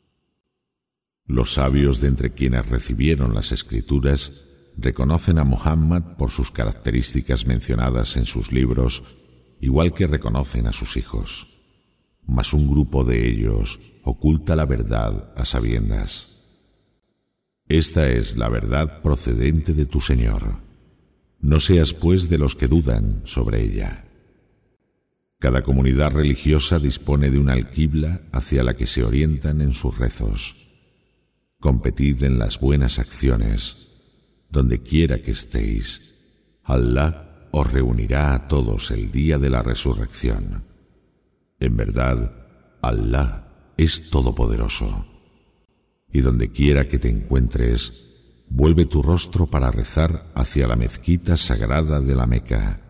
Los sabios de entre quienes recibieron las Escrituras reconocen a Muhammad por sus características mencionadas en sus libros, igual que reconocen a sus hijos. Mas un grupo de ellos oculta la verdad a sabiendas. Esta es la verdad procedente de tu Señor. No seas, pues, de los que dudan sobre ella. Cada comunidad religiosa dispone de una alquibla hacia la que se orientan en sus rezos. Competid en las buenas acciones, donde quiera que estéis. Allah os reunirá a todos el día de la resurrección. En verdad, Allah es todopoderoso. Y donde quiera que te encuentres, vuelve tu rostro para rezar hacia la mezquita sagrada de la Meca.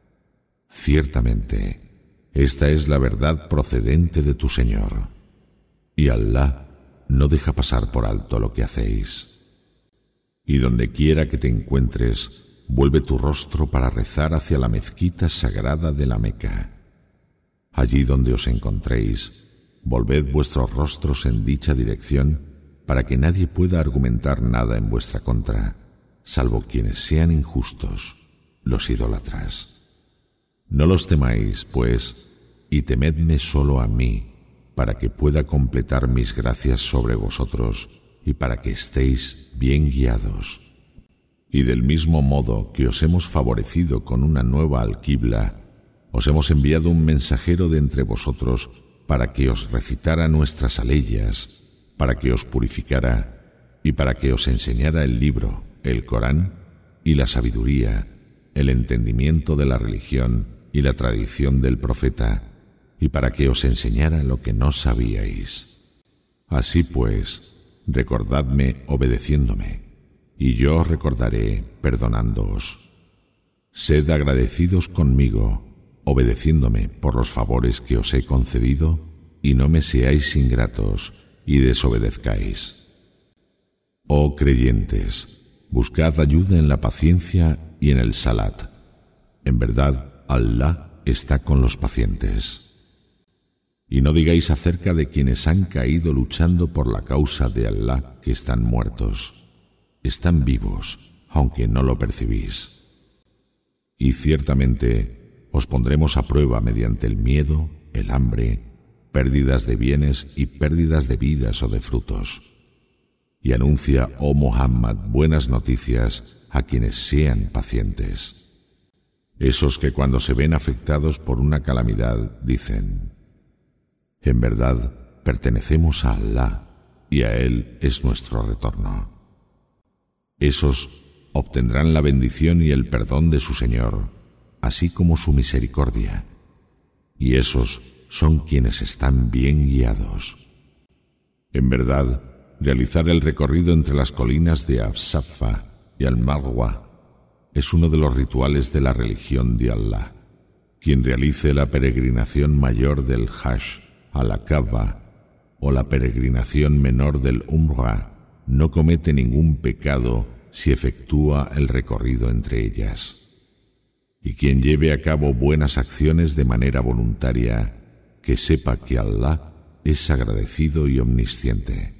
Ciertamente, esta es la verdad procedente de tu Señor, y Allah no deja pasar por alto lo que hacéis. Y donde quiera que te encuentres, vuelve tu rostro para rezar hacia la mezquita sagrada de la Meca. Allí donde os encontréis, volved vuestros rostros en dicha dirección, para que nadie pueda argumentar nada en vuestra contra, salvo quienes sean injustos, los idólatras. No los temáis, pues, y temedme solo a mí, para que pueda completar mis gracias sobre vosotros y para que estéis bien guiados. Y del mismo modo que os hemos favorecido con una nueva alquibla, os hemos enviado un mensajero de entre vosotros para que os recitara nuestras aleyas, para que os purificara y para que os enseñara el libro, el Corán, y la sabiduría, el entendimiento de la religión y la tradición del profeta, y para que os enseñara lo que no sabíais. Así pues, recordadme obedeciéndome, y yo os recordaré perdonándoos. Sed agradecidos conmigo, obedeciéndome por los favores que os he concedido, y no me seáis ingratos, y desobedezcáis. Oh creyentes, buscad ayuda en la paciencia y en el salat. En verdad, Allah está con los pacientes. Y no digáis acerca de quienes han caído luchando por la causa de Allah que están muertos. Están vivos, aunque no lo percibís. Y ciertamente os pondremos a prueba mediante el miedo, el hambre, pérdidas de bienes y pérdidas de vidas o de frutos. Y anuncia, oh Muhammad, buenas noticias a quienes sean pacientes. Esos que cuando se ven afectados por una calamidad dicen: en verdad, pertenecemos a Allah y a Él es nuestro retorno. Esos obtendrán la bendición y el perdón de su Señor, así como su misericordia. Y esos son quienes están bien guiados. En verdad, realizar el recorrido entre las colinas de Al-Safa y Al-Marwa es uno de los rituales de la religión de Allah. Quien realice la peregrinación mayor del Hajj a la Kaaba o la peregrinación menor del Umrah no comete ningún pecado si efectúa el recorrido entre ellas. Y quien lleve a cabo buenas acciones de manera voluntaria, que sepa que Allah es agradecido y omnisciente.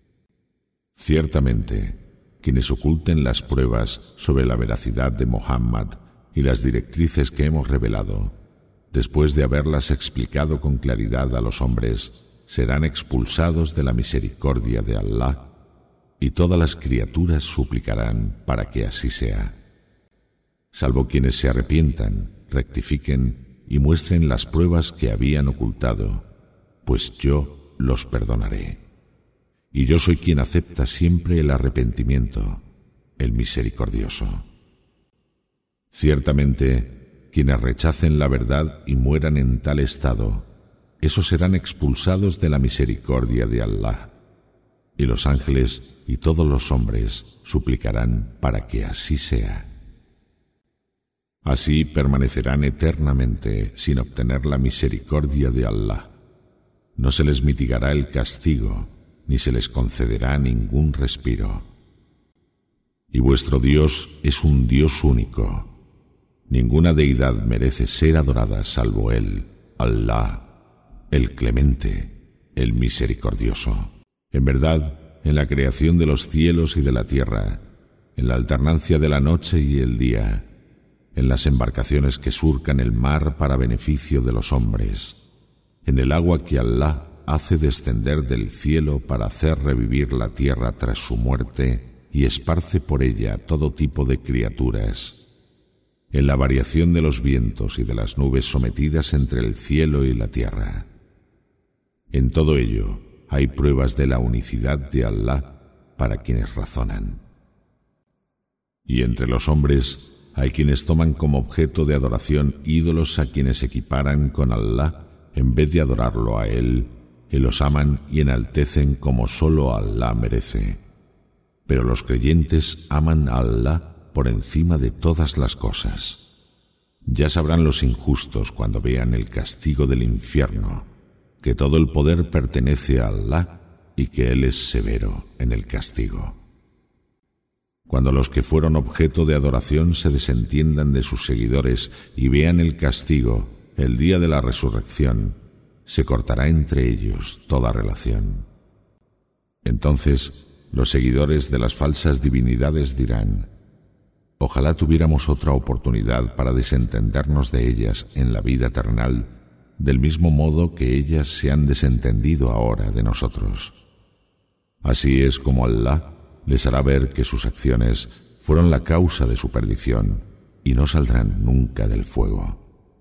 Ciertamente, quienes oculten las pruebas sobre la veracidad de Muhammad y las directrices que hemos revelado, después de haberlas explicado con claridad a los hombres, serán expulsados de la misericordia de Allah, y todas las criaturas suplicarán para que así sea. Salvo quienes se arrepientan, rectifiquen y muestren las pruebas que habían ocultado, pues yo los perdonaré. Y yo soy quien acepta siempre el arrepentimiento, el misericordioso. Ciertamente, quienes rechacen la verdad y mueran en tal estado, esos serán expulsados de la misericordia de Allah, y los ángeles y todos los hombres suplicarán para que así sea. Así permanecerán eternamente sin obtener la misericordia de Allah. No se les mitigará el castigo, ni se les concederá ningún respiro. Y vuestro Dios es un Dios único. Ninguna deidad merece ser adorada salvo Él, Allah, el Clemente, el Misericordioso. En verdad, en la creación de los cielos y de la tierra, en la alternancia de la noche y el día, en las embarcaciones que surcan el mar para beneficio de los hombres, en el agua que Allah hace descender del cielo para hacer revivir la tierra tras su muerte y esparce por ella todo tipo de criaturas, en la variación de los vientos y de las nubes sometidas entre el cielo y la tierra. En todo ello hay pruebas de la unicidad de Allah para quienes razonan. Y entre los hombres hay quienes toman como objeto de adoración ídolos a quienes equiparan con Allah en vez de adorarlo a Él, y los aman y enaltecen como sólo Allah merece. Pero los creyentes aman a Allah por encima de todas las cosas. Ya sabrán los injustos cuando vean el castigo del infierno, que todo el poder pertenece a Allah y que Él es severo en el castigo. Cuando los que fueron objeto de adoración se desentiendan de sus seguidores y vean el castigo, el día de la resurrección, se cortará entre ellos toda relación. Entonces, los seguidores de las falsas divinidades dirán: ojalá tuviéramos otra oportunidad para desentendernos de ellas en la vida terrenal, del mismo modo que ellas se han desentendido ahora de nosotros. Así es como Allah les hará ver que sus acciones fueron la causa de su perdición y no saldrán nunca del fuego.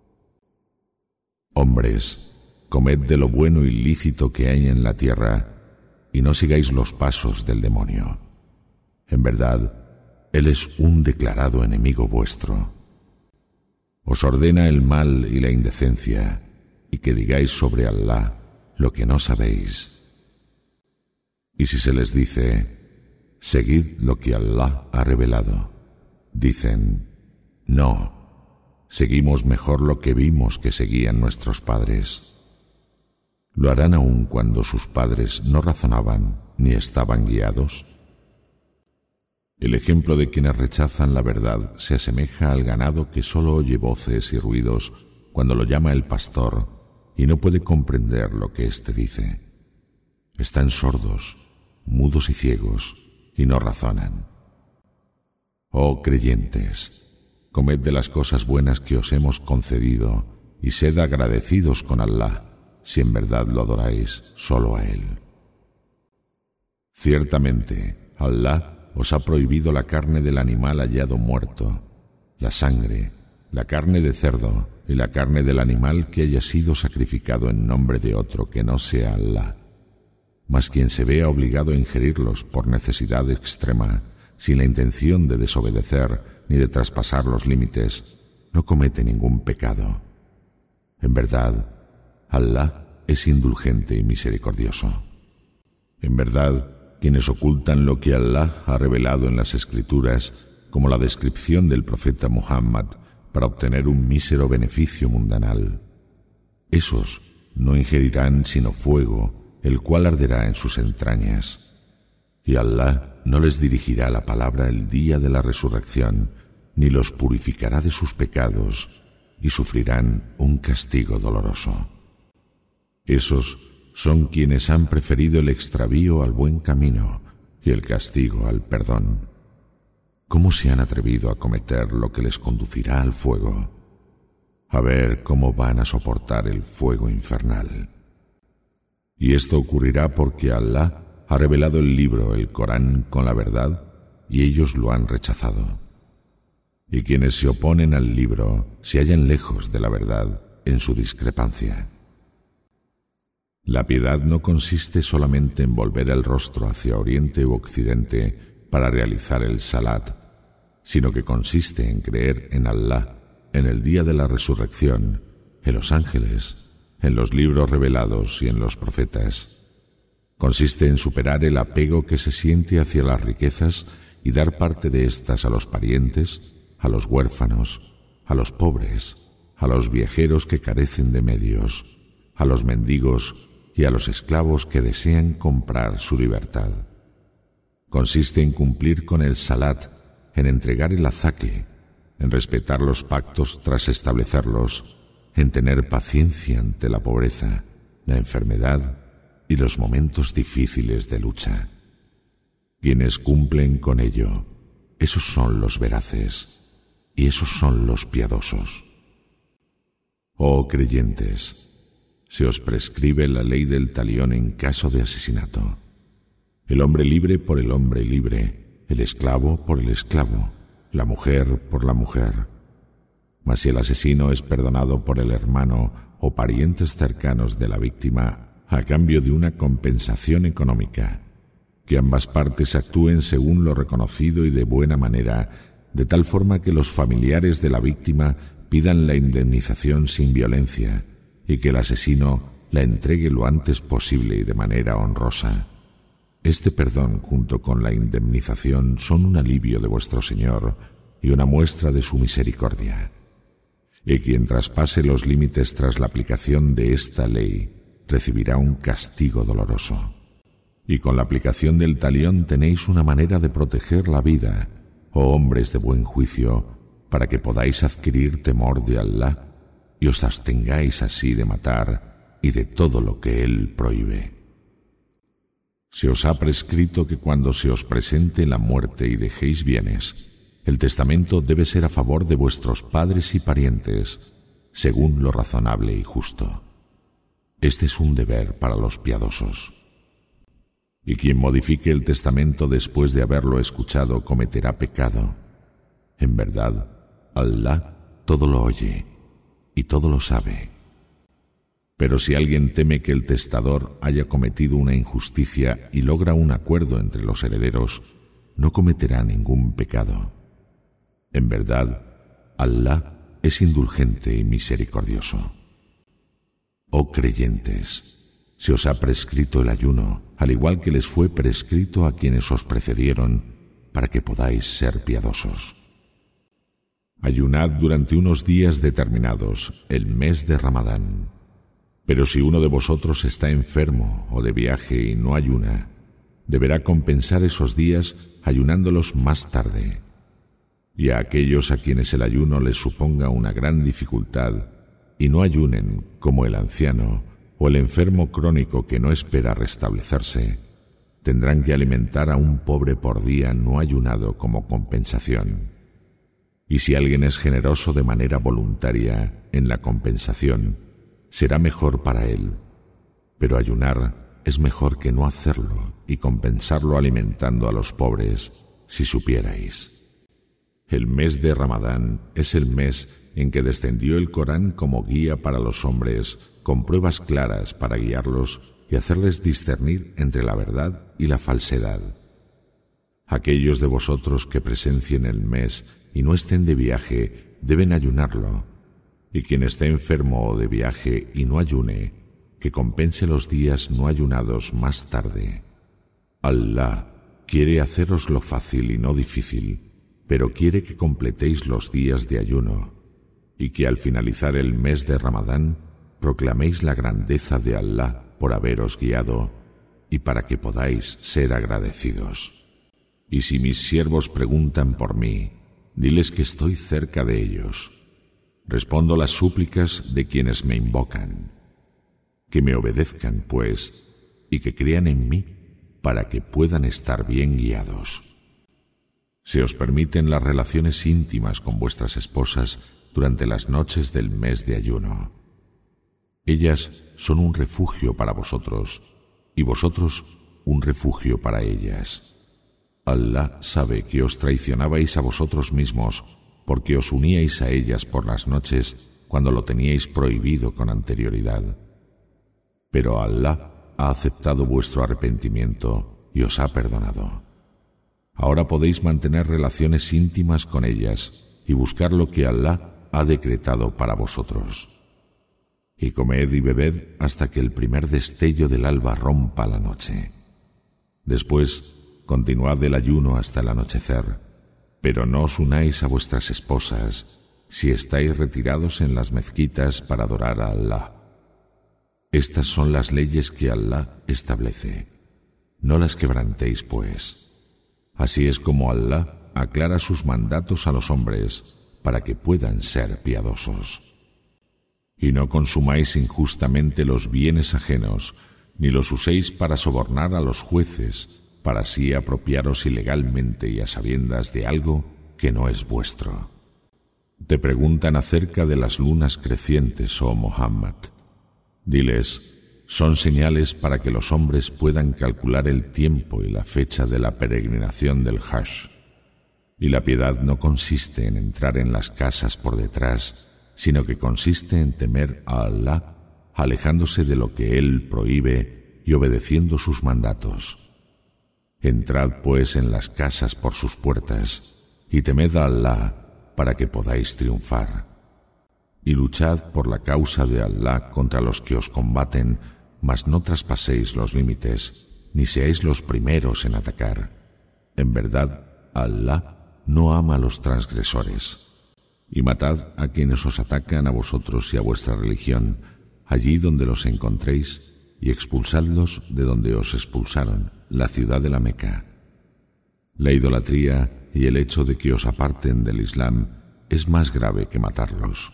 Hombres, comed de lo bueno y lícito que hay en la tierra y no sigáis los pasos del demonio. En verdad, él es un declarado enemigo vuestro. Os ordena el mal y la indecencia y que digáis sobre Allah lo que no sabéis. Y si se les dice: seguid lo que Allah ha revelado, dicen: no, seguimos mejor lo que vimos que seguían nuestros padres. ¿Lo harán aún cuando sus padres no razonaban ni estaban guiados? El ejemplo de quienes rechazan la verdad se asemeja al ganado que solo oye voces y ruidos cuando lo llama el pastor y no puede comprender lo que éste dice. Están sordos, mudos y ciegos, y no razonan. Oh creyentes, comed de las cosas buenas que os hemos concedido y sed agradecidos con Allah, si en verdad lo adoráis solo a Él. Ciertamente, Allah os ha prohibido la carne del animal hallado muerto, la sangre, la carne de cerdo y la carne del animal que haya sido sacrificado en nombre de otro que no sea Allah. Mas quien se vea obligado a ingerirlos por necesidad extrema, sin la intención de desobedecer ni de traspasar los límites, no comete ningún pecado. En verdad, Allah es indulgente y misericordioso. En verdad, quienes ocultan lo que Allah ha revelado en las Escrituras, como la descripción del profeta Muhammad, para obtener un mísero beneficio mundanal, esos no ingerirán sino fuego, el cual arderá en sus entrañas. Y Allah no les dirigirá la palabra el día de la resurrección, ni los purificará de sus pecados, y sufrirán un castigo doloroso. Esos son quienes han preferido el extravío al buen camino y el castigo al perdón. ¿Cómo se han atrevido a cometer lo que les conducirá al fuego? A ver cómo van a soportar el fuego infernal. Y esto ocurrirá porque Allah ha revelado el libro, el Corán, con la verdad, y ellos lo han rechazado. Y quienes se oponen al libro se hallan lejos de la verdad en su discrepancia. La piedad no consiste solamente en volver el rostro hacia oriente u occidente para realizar el salat, sino que consiste en creer en Allah, en el día de la resurrección, en los ángeles, en los libros revelados y en los profetas. Consiste en superar el apego que se siente hacia las riquezas y dar parte de éstas a los parientes, a los huérfanos, a los pobres, a los viajeros que carecen de medios, a los mendigos y a los esclavos que desean comprar su libertad. Consiste en cumplir con el salat, en entregar el azaque, en respetar los pactos tras establecerlos, en tener paciencia ante la pobreza, la enfermedad y los momentos difíciles de lucha. Quienes cumplen con ello, esos son los veraces, y esos son los piadosos. Oh creyentes, se os prescribe la ley del talión en caso de asesinato. El hombre libre por el hombre libre, el esclavo por el esclavo, la mujer por la mujer. Mas si el asesino es perdonado por el hermano o parientes cercanos de la víctima a cambio de una compensación económica, que ambas partes actúen según lo reconocido y de buena manera, de tal forma que los familiares de la víctima pidan la indemnización sin violencia y que el asesino la entregue lo antes posible y de manera honrosa. Este perdón junto con la indemnización son un alivio de vuestro Señor y una muestra de su misericordia. Y quien traspase los límites tras la aplicación de esta ley recibirá un castigo doloroso. Y con la aplicación del talión tenéis una manera de proteger la vida, oh hombres de buen juicio, para que podáis adquirir temor de Allah y os abstengáis así de matar y de todo lo que Él prohíbe. Se os ha prescrito que cuando se os presente la muerte y dejéis bienes, el testamento debe ser a favor de vuestros padres y parientes, según lo razonable y justo. Este es un deber para los piadosos. Y quien modifique el testamento después de haberlo escuchado cometerá pecado. En verdad, Allah todo lo oye y todo lo sabe. Pero si alguien teme que el testador haya cometido una injusticia y logra un acuerdo entre los herederos, no cometerá ningún pecado. En verdad, Allah es indulgente y misericordioso. Oh creyentes, se os ha prescrito el ayuno, al igual que les fue prescrito a quienes os precedieron, para que podáis ser piadosos. Ayunad durante unos días determinados, el mes de Ramadán. Pero si uno de vosotros está enfermo o de viaje y no ayuna, deberá compensar esos días ayunándolos más tarde. Y a aquellos a quienes el ayuno les suponga una gran dificultad y no ayunen, como el anciano o el enfermo crónico que no espera restablecerse, tendrán que alimentar a un pobre por día no ayunado como compensación. Y si alguien es generoso de manera voluntaria en la compensación, será mejor para él, pero ayunar es mejor que no hacerlo y compensarlo alimentando a los pobres, si supierais. El mes de Ramadán es el mes en que descendió el Corán como guía para los hombres, con pruebas claras para guiarlos y hacerles discernir entre la verdad y la falsedad. Aquellos de vosotros que presencien el mes y no estén de viaje deben ayunarlo, y quien esté enfermo o de viaje y no ayune, que compense los días no ayunados más tarde. Allah quiere haceroslo fácil y no difícil, pero quiere que completéis los días de ayuno, y que al finalizar el mes de Ramadán proclaméis la grandeza de Allah por haberos guiado y para que podáis ser agradecidos. Y si mis siervos preguntan por mí, diles que estoy cerca de ellos. Respondo las súplicas de quienes me invocan. Que me obedezcan, pues, y que crean en mí para que puedan estar bien guiados. Se os permiten las relaciones íntimas con vuestras esposas durante las noches del mes de ayuno. Ellas son un refugio para vosotros, y vosotros un refugio para ellas. Allah sabe que os traicionabais a vosotros mismos porque os uníais a ellas por las noches cuando lo teníais prohibido con anterioridad. Pero Allah ha aceptado vuestro arrepentimiento y os ha perdonado. Ahora podéis mantener relaciones íntimas con ellas y buscar lo que Allah ha decretado para vosotros. Y comed y bebed hasta que el primer destello del alba rompa la noche. Después, continuad el ayuno hasta el anochecer, pero no os unáis a vuestras esposas si estáis retirados en las mezquitas para adorar a Allah. Estas son las leyes que Allah establece. No las quebrantéis, pues. Así es como Allah aclara sus mandatos a los hombres para que puedan ser piadosos. Y no consumáis injustamente los bienes ajenos, ni los uséis para sobornar a los jueces, para así apropiaros ilegalmente y a sabiendas de algo que no es vuestro. Te preguntan acerca de las lunas crecientes, oh Muhammad. Diles, son señales para que los hombres puedan calcular el tiempo y la fecha de la peregrinación del Hajj. Y la piedad no consiste en entrar en las casas por detrás, sino que consiste en temer a Allah, alejándose de lo que Él prohíbe y obedeciendo sus mandatos. Entrad, pues, en las casas por sus puertas, y temed a Allah para que podáis triunfar. Y luchad por la causa de Allah contra los que os combaten, mas no traspaséis los límites, ni seáis los primeros en atacar. En verdad, Allah no ama a los transgresores. Y matad a quienes os atacan a vosotros y a vuestra religión, allí donde los encontréis, y expulsadlos de donde os expulsaron, la ciudad de la Meca. La idolatría y el hecho de que os aparten del Islam es más grave que matarlos.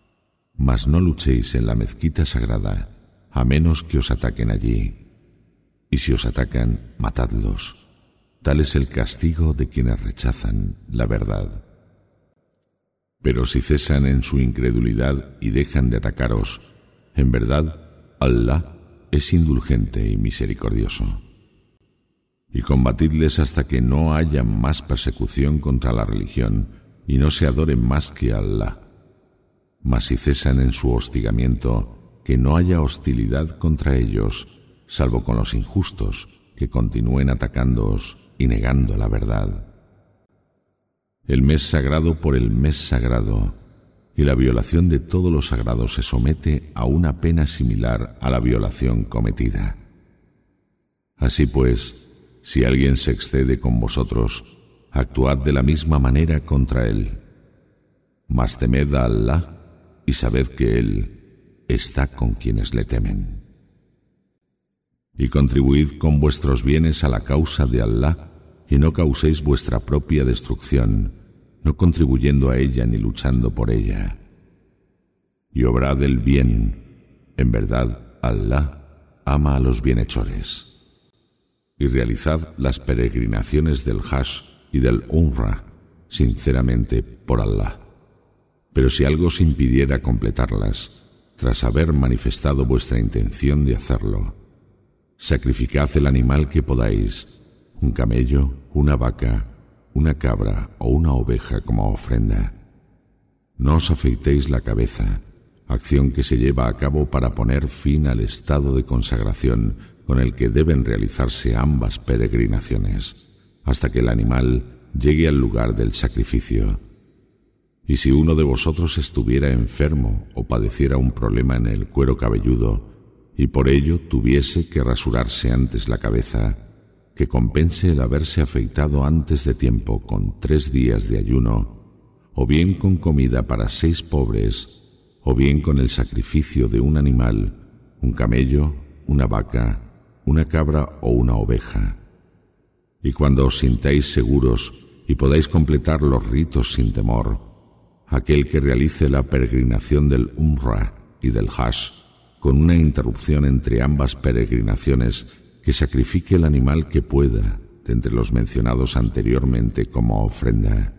Mas no luchéis en la mezquita sagrada, a menos que os ataquen allí. Y si os atacan, matadlos. Tal es el castigo de quienes rechazan la verdad. Pero si cesan en su incredulidad y dejan de atacaros, en verdad, Allah es indulgente y misericordioso. Y combatidles hasta que no haya más persecución contra la religión y no se adore más que a Allah. Mas si cesan en su hostigamiento, que no haya hostilidad contra ellos, salvo con los injustos, que continúen atacándoos y negando la verdad. El mes sagrado por el mes sagrado, y la violación de todos los sagrados se somete a una pena similar a la violación cometida. Así pues, si alguien se excede con vosotros, actuad de la misma manera contra él. Mas temed a Allah y sabed que Él está con quienes le temen. Y contribuid con vuestros bienes a la causa de Allah, y no causéis vuestra propia destrucción, no contribuyendo a ella ni luchando por ella. Y obrad el bien, en verdad Allah ama a los bienhechores. Y realizad las peregrinaciones del Hajj y del Umrah, sinceramente por Allah. Pero si algo os impidiera completarlas, tras haber manifestado vuestra intención de hacerlo, sacrificad el animal que podáis, un camello, una vaca, una cabra o una oveja como ofrenda. No os afeitéis la cabeza, acción que se lleva a cabo para poner fin al estado de consagración con el que deben realizarse ambas peregrinaciones, hasta que el animal llegue al lugar del sacrificio. Y si uno de vosotros estuviera enfermo o padeciera un problema en el cuero cabelludo, y por ello tuviese que rasurarse antes la cabeza, que compense el haberse afeitado antes de tiempo con tres días de ayuno, o bien con comida para seis pobres, o bien con el sacrificio de un animal, un camello, una vaca, una cabra o una oveja. Y cuando os sintáis seguros y podáis completar los ritos sin temor, aquel que realice la peregrinación del Umrah y del Hajj, con una interrupción entre ambas peregrinaciones, que sacrifique el animal que pueda, de entre los mencionados anteriormente como ofrenda.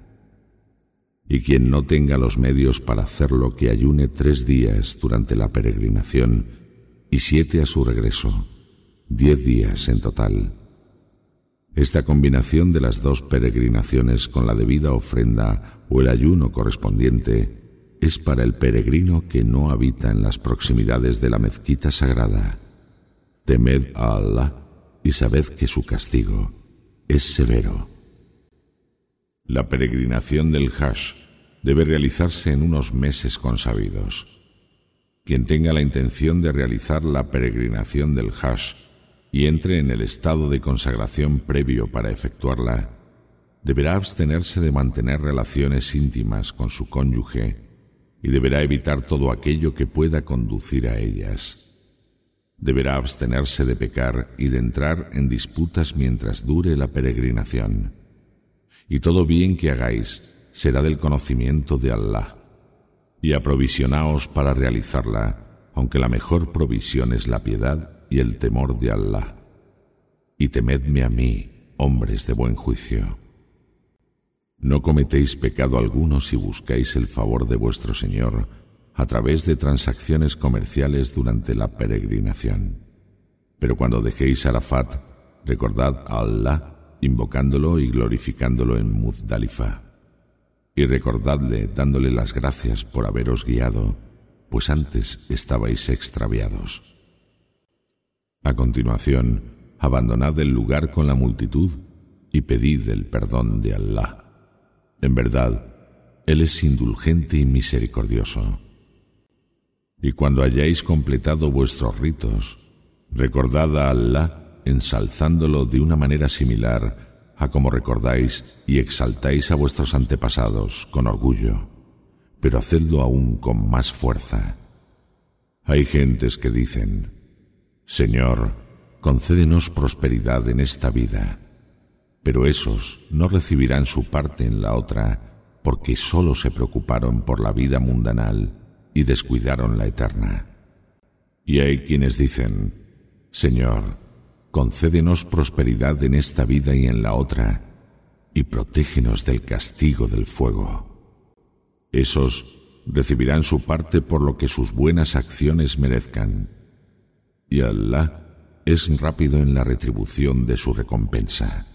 Y quien no tenga los medios para hacerlo, que ayune tres días durante la peregrinación y siete a su regreso, diez días en total. Esta combinación de las dos peregrinaciones con la debida ofrenda o el ayuno correspondiente es para el peregrino que no habita en las proximidades de la mezquita sagrada. Temed a Allah y sabed que su castigo es severo. La peregrinación del Hajj debe realizarse en unos meses consabidos. Quien tenga la intención de realizar la peregrinación del Hajj y entre en el estado de consagración previo para efectuarla, deberá abstenerse de mantener relaciones íntimas con su cónyuge y deberá evitar todo aquello que pueda conducir a ellas. Deberá abstenerse de pecar y de entrar en disputas mientras dure la peregrinación. Y todo bien que hagáis será del conocimiento de Allah. Y aprovisionaos para realizarla, aunque la mejor provisión es la piedad y el temor de Allah. Y temedme a mí, hombres de buen juicio. No cometéis pecado alguno si buscáis el favor de vuestro Señor a través de transacciones comerciales durante la peregrinación. Pero cuando dejéis Arafat, recordad a Allah invocándolo y glorificándolo en Muzdalifa. Y recordadle dándole las gracias por haberos guiado, pues antes estabais extraviados. A continuación, abandonad el lugar con la multitud y pedid el perdón de Allah. En verdad, Él es indulgente y misericordioso. Y cuando hayáis completado vuestros ritos, recordad a Allah ensalzándolo de una manera similar a como recordáis y exaltáis a vuestros antepasados con orgullo, pero hacedlo aún con más fuerza. Hay gentes que dicen: Señor, concédenos prosperidad en esta vida, pero esos no recibirán su parte en la otra, porque sólo se preocuparon por la vida mundanal y descuidaron la eterna. Y hay quienes dicen: Señor, concédenos prosperidad en esta vida y en la otra, y protégenos del castigo del fuego. Esos recibirán su parte por lo que sus buenas acciones merezcan, y Allah es rápido en la retribución de su recompensa.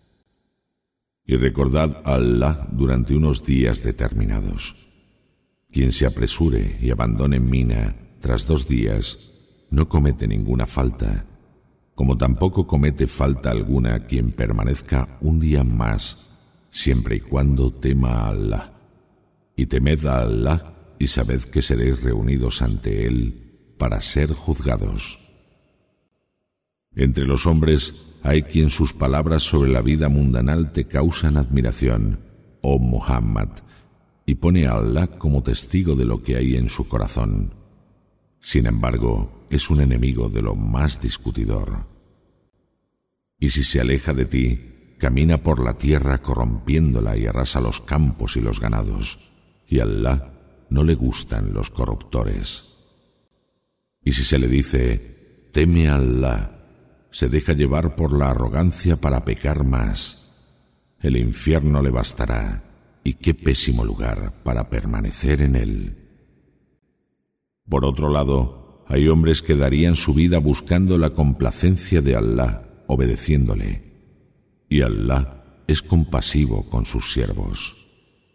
Y recordad a Allah durante unos días determinados. Quien se apresure y abandone Mina tras dos días no comete ninguna falta, como tampoco comete falta alguna quien permanezca un día más, siempre y cuando tema a Allah. Y temed a Allah y sabed que seréis reunidos ante Él para ser juzgados. Entre los hombres hay quien sus palabras sobre la vida mundanal te causan admiración, oh Muhammad, y pone a Allah como testigo de lo que hay en su corazón. Sin embargo, es un enemigo de lo más discutidor. Y si se aleja de ti, camina por la tierra corrompiéndola y arrasa los campos y los ganados, y a Allah no le gustan los corruptores. Y si se le dice, teme a Allah, se deja llevar por la arrogancia para pecar más. El infierno le bastará, y qué pésimo lugar para permanecer en él. Por otro lado, hay hombres que darían su vida buscando la complacencia de Allah, obedeciéndole, y Allah es compasivo con sus siervos.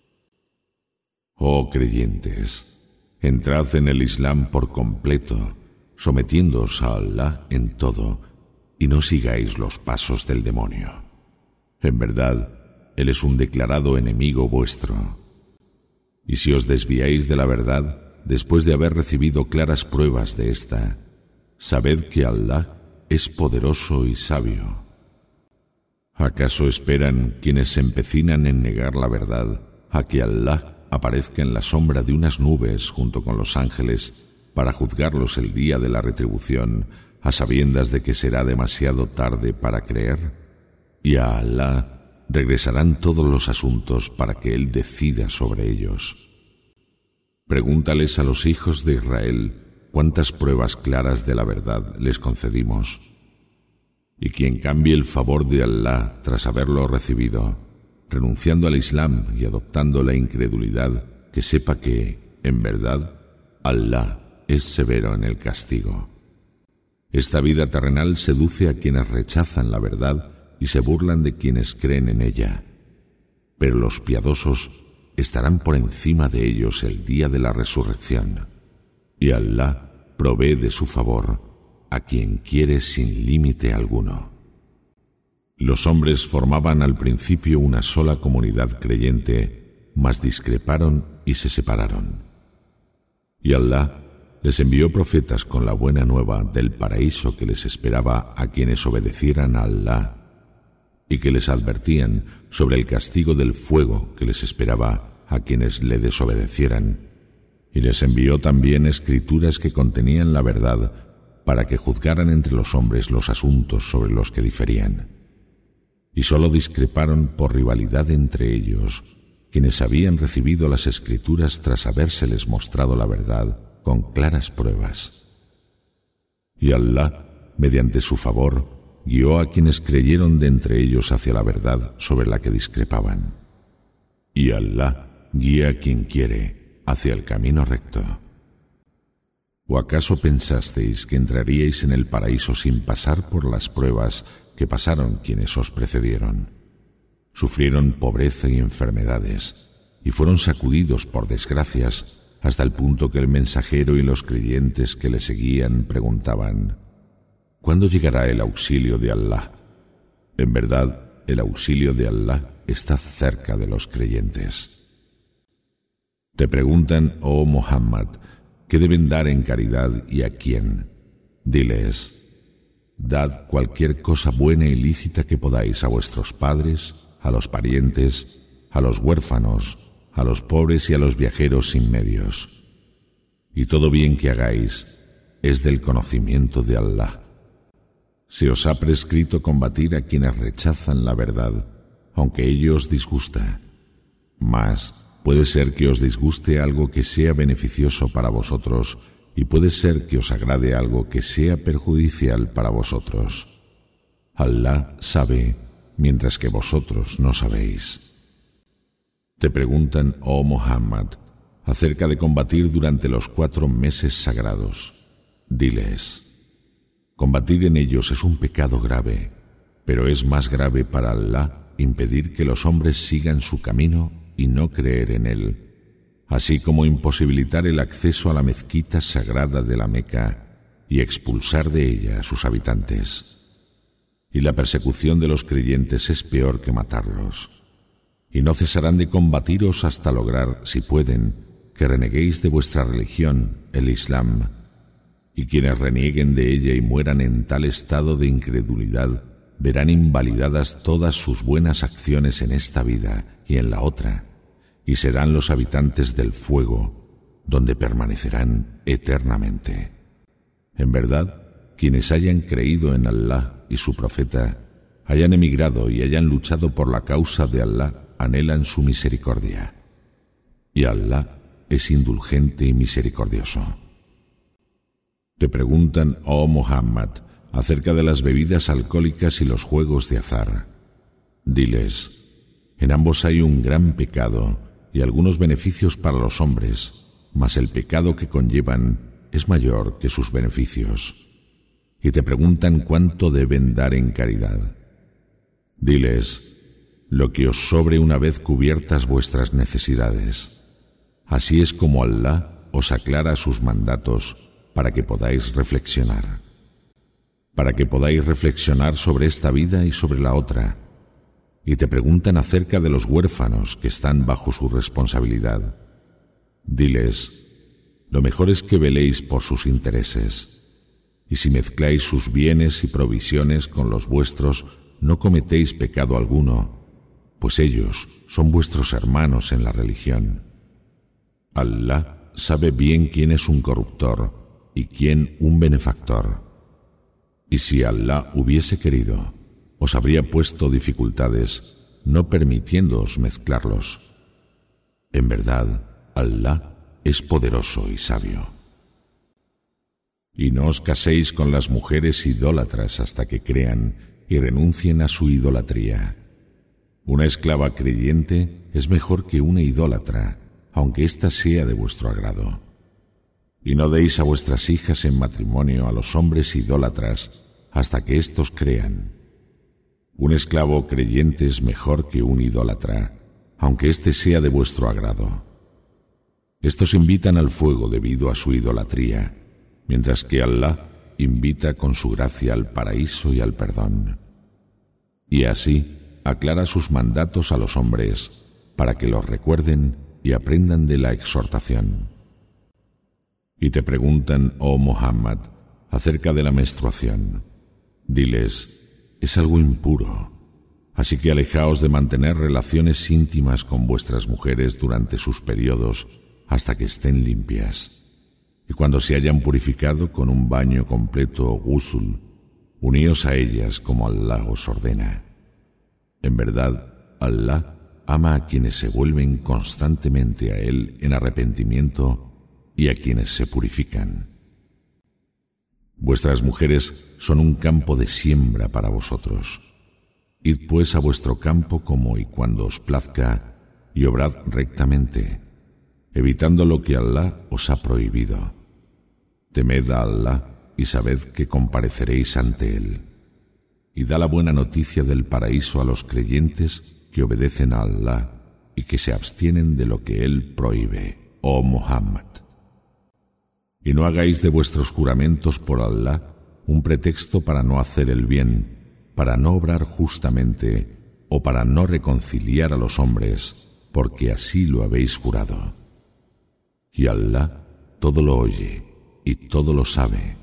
Oh creyentes, entrad en el Islam por completo, sometiéndoos a Allah en todo, y no sigáis los pasos del demonio. En verdad, él es un declarado enemigo vuestro. Y si os desviáis de la verdad, después de haber recibido claras pruebas de esta, sabed que Allah es poderoso y sabio. ¿Acaso esperan quienes se empecinan en negar la verdad a que Allah aparezca en la sombra de unas nubes junto con los ángeles para juzgarlos el día de la retribución, a sabiendas de que será demasiado tarde para creer? Y a Allah regresarán todos los asuntos para que Él decida sobre ellos. Pregúntales a los hijos de Israel cuántas pruebas claras de la verdad les concedimos. Y quien cambie el favor de Allah tras haberlo recibido, renunciando al Islam y adoptando la incredulidad, que sepa que, en verdad, Allah es severo en el castigo. Esta vida terrenal seduce a quienes rechazan la verdad y se burlan de quienes creen en ella, pero los piadosos estarán por encima de ellos el día de la resurrección, y Allah provee de su favor a quien quiere sin límite alguno. Los hombres formaban al principio una sola comunidad creyente, mas discreparon y se separaron. Y Allah les envió profetas con la buena nueva del paraíso que les esperaba a quienes obedecieran a Allah, y que les advertían sobre el castigo del fuego que les esperaba a quienes le desobedecieran, y les envió también escrituras que contenían la verdad para que juzgaran entre los hombres los asuntos sobre los que diferían. Y sólo discreparon por rivalidad entre ellos quienes habían recibido las escrituras tras habérseles mostrado la verdad con claras pruebas. Y Allah, mediante su favor, guió a quienes creyeron de entre ellos hacia la verdad sobre la que discrepaban. Y Allah guía a quien quiere hacia el camino recto. ¿O acaso pensasteis que entraríais en el paraíso sin pasar por las pruebas que pasaron quienes os precedieron? Sufrieron pobreza y enfermedades, y fueron sacudidos por desgracias hasta el punto que el mensajero y los creyentes que le seguían preguntaban: ¿cuándo llegará el auxilio de Allah? En verdad, el auxilio de Allah está cerca de los creyentes. Te preguntan, oh Muhammad, ¿qué deben dar en caridad y a quién? Diles: dad cualquier cosa buena y lícita que podáis a vuestros padres, a los parientes, a los huérfanos, a los pobres y a los viajeros sin medios. Y todo bien que hagáis es del conocimiento de Allah. Se os ha prescrito combatir a quienes rechazan la verdad, aunque ello os disgusta. Mas puede ser que os disguste algo que sea beneficioso para vosotros, y puede ser que os agrade algo que sea perjudicial para vosotros. Allah sabe, mientras que vosotros no sabéis. Te preguntan, oh Muhammad, acerca de combatir durante los cuatro meses sagrados. Diles: combatir en ellos es un pecado grave, pero es más grave para Allah impedir que los hombres sigan su camino y no creer en él, así como imposibilitar el acceso a la mezquita sagrada de la Meca y expulsar de ella a sus habitantes. Y la persecución de los creyentes es peor que matarlos. Y no cesarán de combatiros hasta lograr, si pueden, que reneguéis de vuestra religión, el Islam. Y quienes renieguen de ella y mueran en tal estado de incredulidad, verán invalidadas todas sus buenas acciones en esta vida y en la otra, y serán los habitantes del fuego, donde permanecerán eternamente. En verdad, quienes hayan creído en Allah y su profeta, hayan emigrado y hayan luchado por la causa de Allah, anhelan su misericordia. Y Allah es indulgente y misericordioso. Te preguntan, oh Muhammad, acerca de las bebidas alcohólicas y los juegos de azar. Diles, en ambos hay un gran pecado y algunos beneficios para los hombres, mas el pecado que conllevan es mayor que sus beneficios. Y te preguntan cuánto deben dar en caridad. Diles, lo que os sobre una vez cubiertas vuestras necesidades. Así es como Allah os aclara sus mandatos para que podáis reflexionar. Para que podáis reflexionar sobre esta vida y sobre la otra. Y te preguntan acerca de los huérfanos que están bajo su responsabilidad. Diles, lo mejor es que veléis por sus intereses. Y si mezcláis sus bienes y provisiones con los vuestros, no cometéis pecado alguno, pues ellos son vuestros hermanos en la religión. Allah sabe bien quién es un corruptor y quién un benefactor. Y si Allah hubiese querido, os habría puesto dificultades, no permitiéndoos mezclarlos. En verdad, Allah es poderoso y sabio. Y no os caséis con las mujeres idólatras hasta que crean y renuncien a su idolatría. Una esclava creyente es mejor que una idólatra, aunque ésta sea de vuestro agrado. Y no deis a vuestras hijas en matrimonio a los hombres idólatras hasta que éstos crean. Un esclavo creyente es mejor que un idólatra, aunque éste sea de vuestro agrado. Estos invitan al fuego debido a su idolatría, mientras que Allah invita con su gracia al paraíso y al perdón. Y así aclara sus mandatos a los hombres, para que los recuerden y aprendan de la exhortación. Y te preguntan, oh Muhammad, acerca de la menstruación. Diles, es algo impuro, así que alejaos de mantener relaciones íntimas con vuestras mujeres durante sus periodos hasta que estén limpias. Y cuando se hayan purificado con un baño completo o ghusl, uníos a ellas como Allah os ordena. En verdad, Allah ama a quienes se vuelven constantemente a Él en arrepentimiento y a quienes se purifican. Vuestras mujeres son un campo de siembra para vosotros. Id pues a vuestro campo como y cuando os plazca, y obrad rectamente, evitando lo que Allah os ha prohibido. Temed a Allah y sabed que compareceréis ante Él. Y da la buena noticia del paraíso a los creyentes que obedecen a Allah y que se abstienen de lo que Él prohíbe, oh Muhammad. Y no hagáis de vuestros juramentos por Allah un pretexto para no hacer el bien, para no obrar justamente o para no reconciliar a los hombres, porque así lo habéis jurado. Y Allah todo lo oye y todo lo sabe.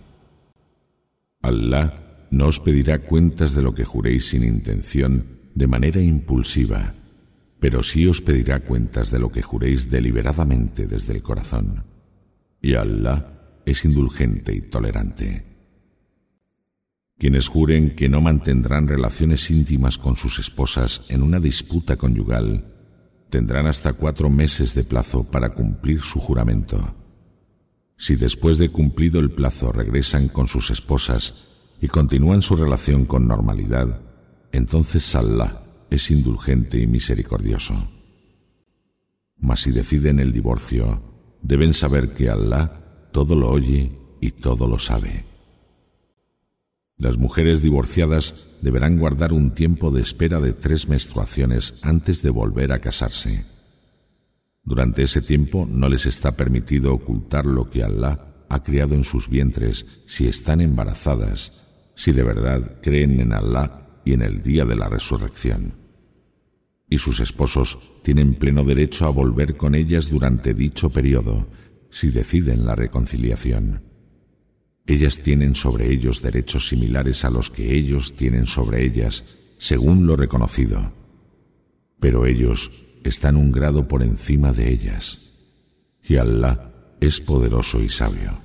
Allah no os pedirá cuentas de lo que juréis sin intención de manera impulsiva, pero sí os pedirá cuentas de lo que juréis deliberadamente desde el corazón. Y Allah es indulgente y tolerante. Quienes juren que no mantendrán relaciones íntimas con sus esposas en una disputa conyugal, tendrán hasta cuatro meses de plazo para cumplir su juramento. Si después de cumplido el plazo regresan con sus esposas y continúan su relación con normalidad, entonces Allah es indulgente y misericordioso. Mas si deciden el divorcio, deben saber que Allah todo lo oye y todo lo sabe. Las mujeres divorciadas deberán guardar un tiempo de espera de tres menstruaciones antes de volver a casarse. Durante ese tiempo no les está permitido ocultar lo que Allah ha criado en sus vientres si están embarazadas, si de verdad creen en Allah y en el día de la resurrección. Y sus esposos tienen pleno derecho a volver con ellas durante dicho periodo, si deciden la reconciliación. Ellas tienen sobre ellos derechos similares a los que ellos tienen sobre ellas, según lo reconocido. Pero ellos están un grado por encima de ellas. Y Allah es poderoso y sabio.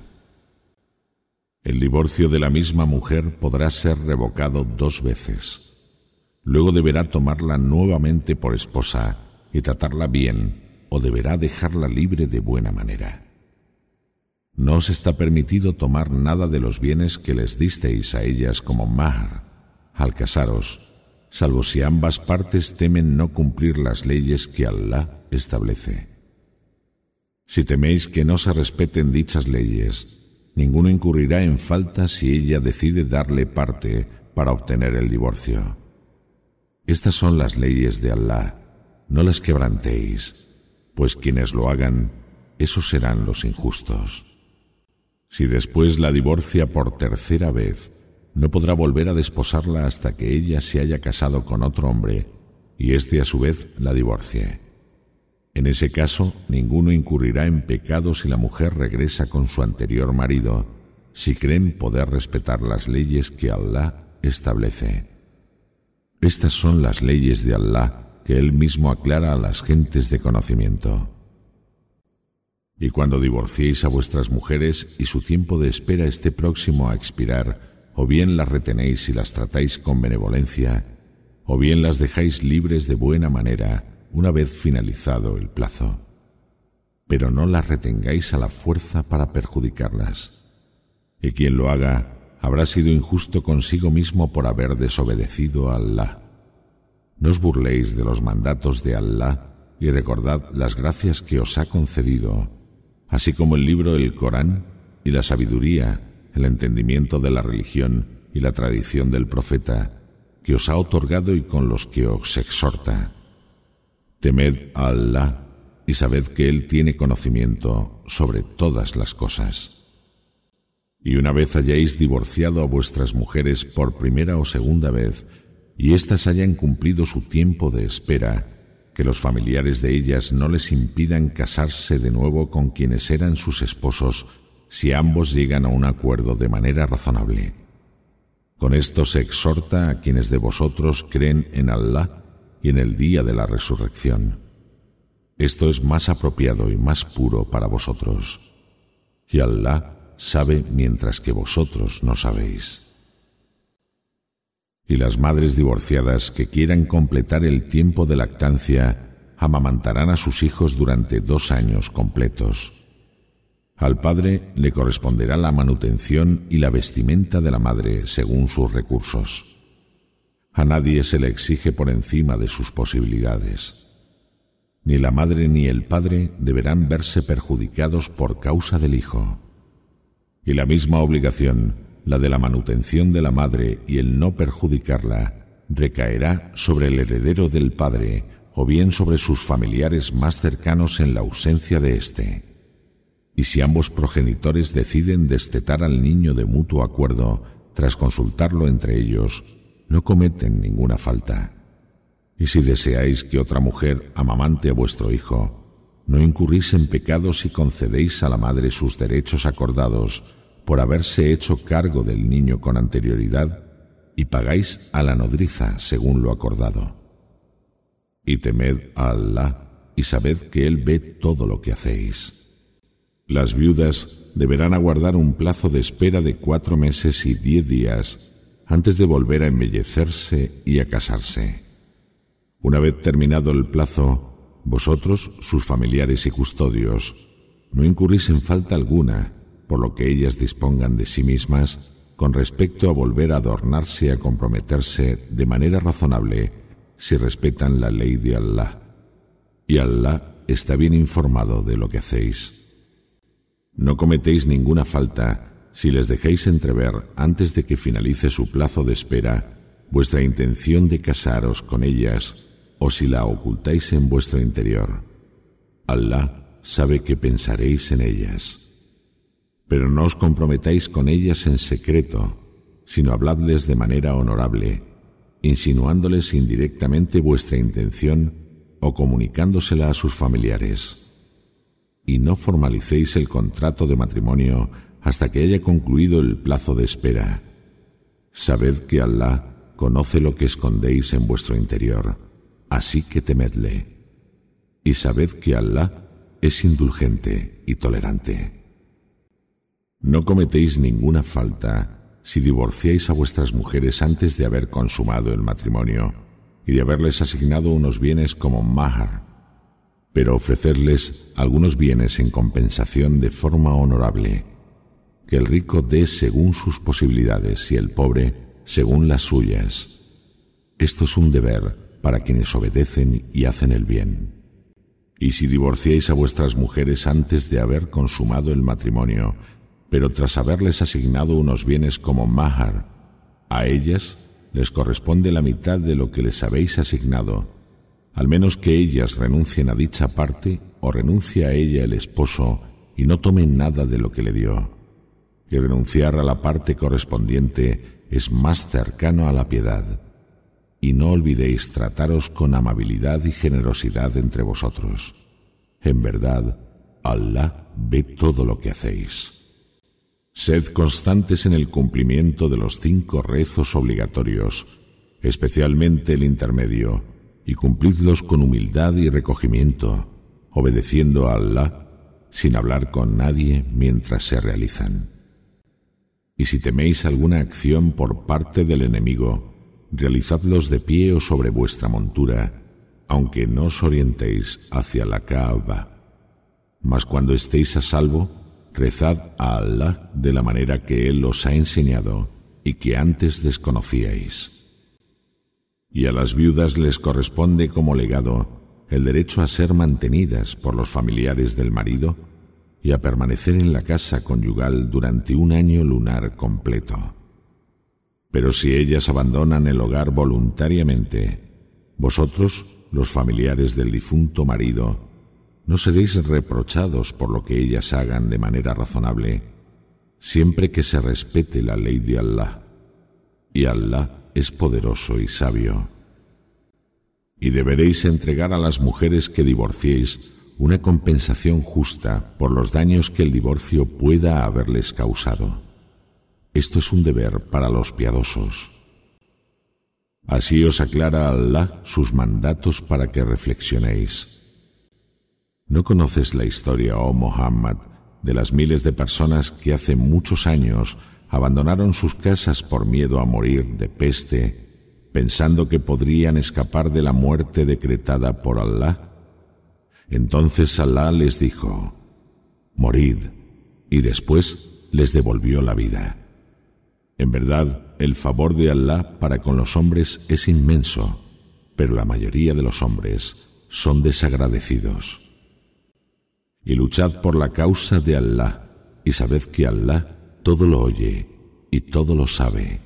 El divorcio de la misma mujer podrá ser revocado dos veces. Luego deberá tomarla nuevamente por esposa y tratarla bien, o deberá dejarla libre de buena manera. No os está permitido tomar nada de los bienes que les disteis a ellas como mahar al casaros, salvo si ambas partes temen no cumplir las leyes que Allah establece. Si teméis que no se respeten dichas leyes, ninguno incurrirá en falta si ella decide darle parte para obtener el divorcio. Estas son las leyes de Allah, no las quebrantéis, pues quienes lo hagan, esos serán los injustos. Si después la divorcia por tercera vez, no podrá volver a desposarla hasta que ella se haya casado con otro hombre y éste a su vez la divorcie. En ese caso, ninguno incurrirá en pecado si la mujer regresa con su anterior marido, si creen poder respetar las leyes que Allah establece. Estas son las leyes de Allah que Él mismo aclara a las gentes de conocimiento. Y cuando divorciéis a vuestras mujeres y su tiempo de espera esté próximo a expirar, o bien las retenéis y las tratáis con benevolencia, o bien las dejáis libres de buena manera una vez finalizado el plazo. Pero no las retengáis a la fuerza para perjudicarlas. Y quien lo haga habrá sido injusto consigo mismo por haber desobedecido a Allah. No os burléis de los mandatos de Allah y recordad las gracias que os ha concedido, así como el libro del Corán y la sabiduría, el entendimiento de la religión y la tradición del profeta, que os ha otorgado y con los que os exhorta. Temed a Allah y sabed que Él tiene conocimiento sobre todas las cosas. Y una vez hayáis divorciado a vuestras mujeres por primera o segunda vez, y éstas hayan cumplido su tiempo de espera, que los familiares de ellas no les impidan casarse de nuevo con quienes eran sus esposos, si ambos llegan a un acuerdo de manera razonable. Con esto se exhorta a quienes de vosotros creen en Allah y en el día de la resurrección. Esto es más apropiado y más puro para vosotros. Y Allah sabe mientras que vosotros no sabéis. Y las madres divorciadas que quieran completar el tiempo de lactancia amamantarán a sus hijos durante dos años completos. Al padre le corresponderá la manutención y la vestimenta de la madre según sus recursos. A nadie se le exige por encima de sus posibilidades. Ni la madre ni el padre deberán verse perjudicados por causa del hijo. Y la misma obligación, la de la manutención de la madre y el no perjudicarla, recaerá sobre el heredero del padre o bien sobre sus familiares más cercanos en la ausencia de éste. Y si ambos progenitores deciden destetar al niño de mutuo acuerdo, tras consultarlo entre ellos, no cometen ninguna falta. Y si deseáis que otra mujer amamante a vuestro hijo, no incurrís en pecado si concedéis a la madre sus derechos acordados por haberse hecho cargo del niño con anterioridad y pagáis a la nodriza según lo acordado. Y temed a Allah y sabed que Él ve todo lo que hacéis. Las viudas deberán aguardar un plazo de espera de cuatro meses y diez días antes de volver a embellecerse y a casarse. Una vez terminado el plazo, vosotros, sus familiares y custodios, no incurrís en falta alguna, por lo que ellas dispongan de sí mismas con respecto a volver a adornarse y a comprometerse de manera razonable si respetan la ley de Allah. Y Allah está bien informado de lo que hacéis. No cometéis ninguna falta si les dejáis entrever antes de que finalice su plazo de espera vuestra intención de casaros con ellas o si la ocultáis en vuestro interior. Allah sabe que pensaréis en ellas. Pero no os comprometáis con ellas en secreto, sino habladles de manera honorable, insinuándoles indirectamente vuestra intención o comunicándosela a sus familiares. Y no formalicéis el contrato de matrimonio hasta que haya concluido el plazo de espera. Sabed que Allah conoce lo que escondéis en vuestro interior, así que temedle. Y sabed que Allah es indulgente y tolerante. No cometéis ninguna falta si divorciáis a vuestras mujeres antes de haber consumado el matrimonio y de haberles asignado unos bienes como mahar, pero ofrecerles algunos bienes en compensación de forma honorable, que el rico dé según sus posibilidades y el pobre según las suyas. Esto es un deber para quienes obedecen y hacen el bien. Y si divorciáis a vuestras mujeres antes de haber consumado el matrimonio, pero tras haberles asignado unos bienes como mahar, a ellas les corresponde la mitad de lo que les habéis asignado, al menos que ellas renuncien a dicha parte o renuncie a ella el esposo y no tomen nada de lo que le dio. Y renunciar a la parte correspondiente es más cercano a la piedad. Y no olvidéis trataros con amabilidad y generosidad entre vosotros. En verdad, Allah ve todo lo que hacéis. Sed constantes en el cumplimiento de los cinco rezos obligatorios, especialmente el intermedio, y cumplidlos con humildad y recogimiento, obedeciendo a Allah, sin hablar con nadie mientras se realizan. Y si teméis alguna acción por parte del enemigo, realizadlos de pie o sobre vuestra montura, aunque no os orientéis hacia la Kaaba. Mas cuando estéis a salvo, rezad a Allah de la manera que Él os ha enseñado y que antes desconocíais. Y a las viudas les corresponde como legado el derecho a ser mantenidas por los familiares del marido y a permanecer en la casa conyugal durante un año lunar completo. Pero si ellas abandonan el hogar voluntariamente, vosotros, los familiares del difunto marido, no seréis reprochados por lo que ellas hagan de manera razonable, siempre que se respete la ley de Allah. Y Allah es poderoso y sabio. Y deberéis entregar a las mujeres que divorciéis una compensación justa por los daños que el divorcio pueda haberles causado. Esto es un deber para los piadosos. Así os aclara Allah sus mandatos para que reflexionéis. ¿No conoces la historia, oh Muhammad, de las miles de personas que hace muchos años abandonaron sus casas por miedo a morir de peste, pensando que podrían escapar de la muerte decretada por Allah? Entonces Allah les dijo: morid, y después les devolvió la vida. En verdad, el favor de Allah para con los hombres es inmenso, pero la mayoría de los hombres son desagradecidos. Y luchad por la causa de Allah, y sabed que Allah todo lo oye y todo lo sabe.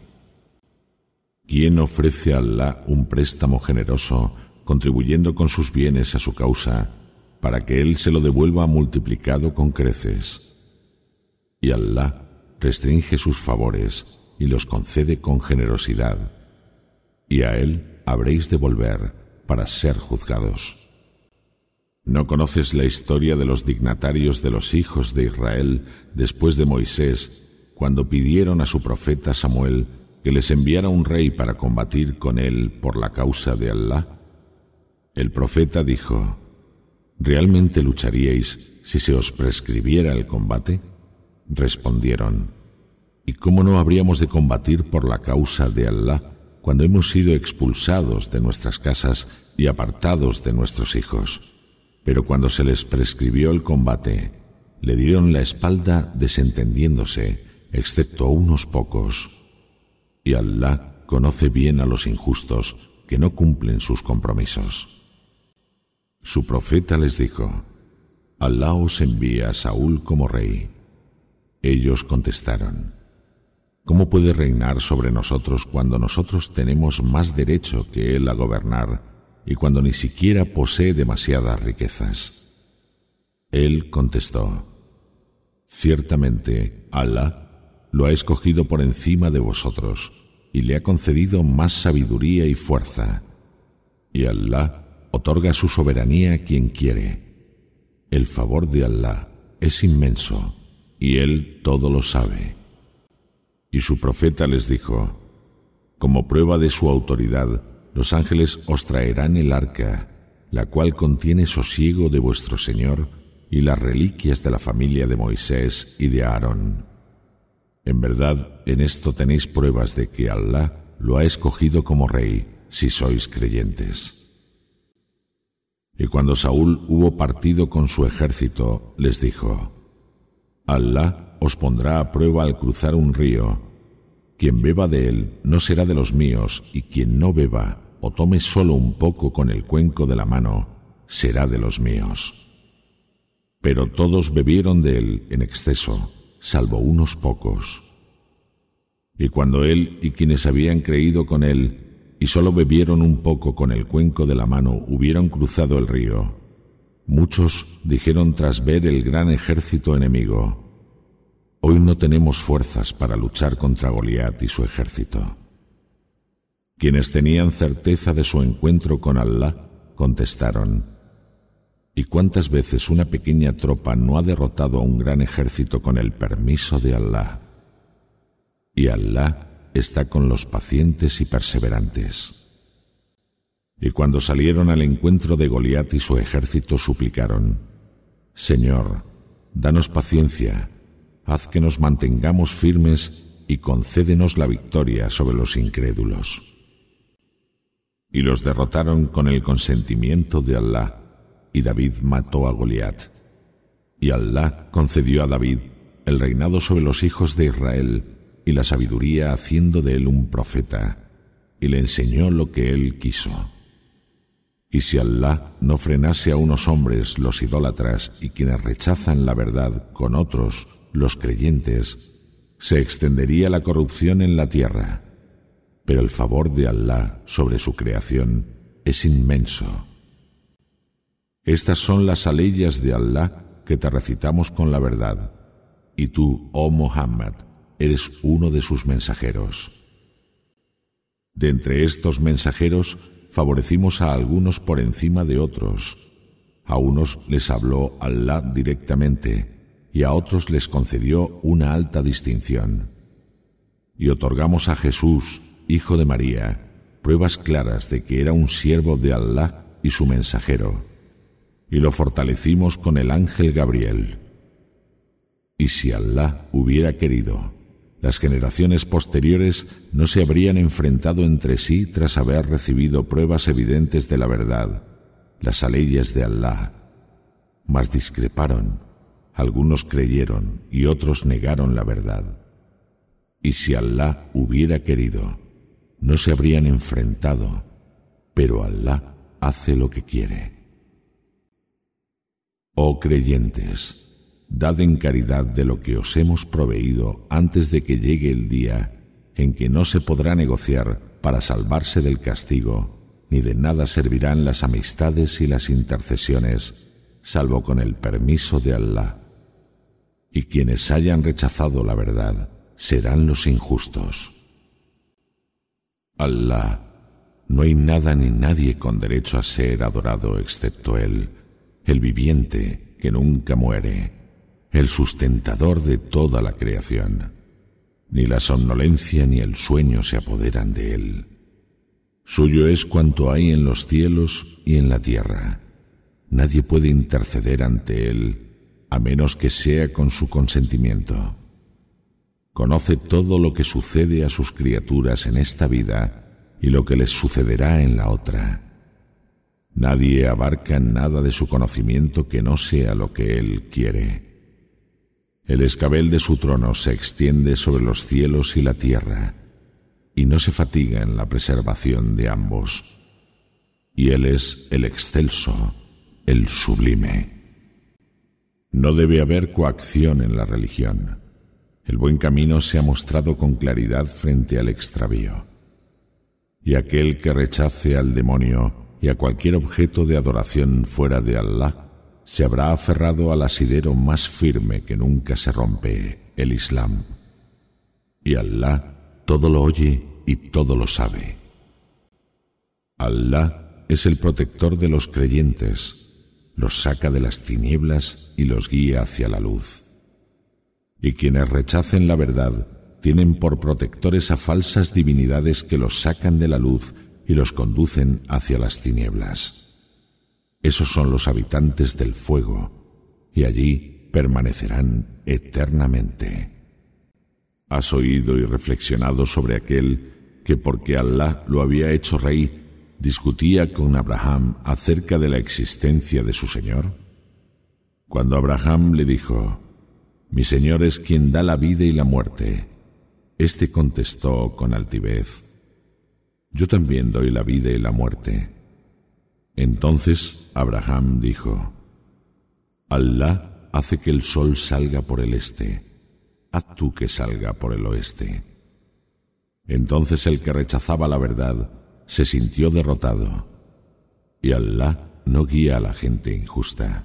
¿Quién ofrece a Allah un préstamo generoso, contribuyendo con sus bienes a su causa, para que Él se lo devuelva multiplicado con creces? Y Allah restringe sus favores y los concede con generosidad, y a Él habréis de volver para ser juzgados. ¿No conoces la historia de los dignatarios de los hijos de Israel después de Moisés, cuando pidieron a su profeta Samuel que les enviara un rey para combatir con él por la causa de Allah? El profeta dijo: ¿realmente lucharíais si se os prescribiera el combate? Respondieron: ¿y cómo no habríamos de combatir por la causa de Allah cuando hemos sido expulsados de nuestras casas y apartados de nuestros hijos? Pero cuando se les prescribió el combate, le dieron la espalda desentendiéndose, excepto unos pocos. Y Allah conoce bien a los injustos que no cumplen sus compromisos. Su profeta les dijo: Allah os envía a Saúl como rey. Ellos contestaron: ¿cómo puede reinar sobre nosotros cuando nosotros tenemos más derecho que él a gobernar y cuando ni siquiera posee demasiadas riquezas? Él contestó: ciertamente Allah lo ha escogido por encima de vosotros y le ha concedido más sabiduría y fuerza, y Allah otorga su soberanía a quien quiere. El favor de Allah es inmenso y Él todo lo sabe. Y su profeta les dijo: como prueba de su autoridad, los ángeles os traerán el arca, la cual contiene sosiego de vuestro Señor y las reliquias de la familia de Moisés y de Aarón. En verdad, en esto tenéis pruebas de que Alá lo ha escogido como rey, si sois creyentes. Y cuando Saúl hubo partido con su ejército, les dijo: Alá os pondrá a prueba al cruzar un río. Quien beba de él no será de los míos, y quien no beba o tome solo un poco con el cuenco de la mano, será de los míos. Pero todos bebieron de él en exceso, salvo unos pocos. Y cuando él y quienes habían creído con él, y solo bebieron un poco con el cuenco de la mano, hubieron cruzado el río, muchos dijeron tras ver el gran ejército enemigo: Hoy no tenemos fuerzas para luchar contra Goliat y su ejército. Quienes tenían certeza de su encuentro con Alá contestaron: ¿Y cuántas veces una pequeña tropa no ha derrotado a un gran ejército con el permiso de Alá? Y Alá está con los pacientes y perseverantes. Y cuando salieron al encuentro de Goliat y su ejército, suplicaron: Señor, danos paciencia, haz que nos mantengamos firmes y concédenos la victoria sobre los incrédulos. Y los derrotaron con el consentimiento de Alá, y David mató a Goliat. Y Alá concedió a David el reinado sobre los hijos de Israel y la sabiduría, haciendo de él un profeta, y le enseñó lo que él quiso. Y si Alá no frenase a unos hombres, los idólatras y quienes rechazan la verdad, con otros, los creyentes, se extendería la corrupción en la tierra. Pero el favor de Alá sobre su creación es inmenso. Estas son las aleyas de Alá que te recitamos con la verdad, y tú, oh Muhammad, eres uno de sus mensajeros. De entre estos mensajeros favorecimos a algunos por encima de otros. A unos les habló Alá directamente, y a otros les concedió una alta distinción. Y otorgamos a Jesús, hijo de María, pruebas claras de que era un siervo de Alá y su mensajero, y lo fortalecimos con el ángel Gabriel. Y si Alá hubiera querido, las generaciones posteriores no se habrían enfrentado entre sí tras haber recibido pruebas evidentes de la verdad, las aleyas de Alá. Mas discreparon, algunos creyeron y otros negaron la verdad. Y si Alá hubiera querido, no se habrían enfrentado, pero Alá hace lo que quiere. Oh creyentes, dad en caridad de lo que os hemos proveído antes de que llegue el día en que no se podrá negociar para salvarse del castigo, ni de nada servirán las amistades y las intercesiones, salvo con el permiso de Alá. Y quienes hayan rechazado la verdad serán los injustos. Alá, no hay nada ni nadie con derecho a ser adorado excepto Él, el viviente que nunca muere, el sustentador de toda la creación. Ni la somnolencia ni el sueño se apoderan de Él. Suyo es cuanto hay en los cielos y en la tierra. Nadie puede interceder ante Él, a menos que sea con su consentimiento. Conoce todo lo que sucede a sus criaturas en esta vida y lo que les sucederá en la otra. Nadie abarca nada de su conocimiento que no sea lo que Él quiere. El escabel de su trono se extiende sobre los cielos y la tierra, y no se fatiga en la preservación de ambos. Y Él es el excelso, el sublime. No debe haber coacción en la religión. El buen camino se ha mostrado con claridad frente al extravío. Y aquel que rechace al demonio y a cualquier objeto de adoración fuera de Alá, se habrá aferrado al asidero más firme que nunca se rompe, el Islam. Y Alá todo lo oye y todo lo sabe. Alá es el protector de los creyentes, los saca de las tinieblas y los guía hacia la luz. Y quienes rechacen la verdad tienen por protectores a falsas divinidades que los sacan de la luz y los conducen hacia las tinieblas. Esos son los habitantes del fuego, y allí permanecerán eternamente. ¿Has oído y reflexionado sobre aquel que, porque Alá lo había hecho rey, discutía con Abraham acerca de la existencia de su Señor? Cuando Abraham le dijo: «Mi Señor es quien da la vida y la muerte», éste contestó con altivez: «Yo también doy la vida y la muerte». Entonces Abraham dijo: «Alá hace que el sol salga por el este, haz tú que salga por el oeste». Entonces el que rechazaba la verdad se sintió derrotado, y Alá no guía a la gente injusta.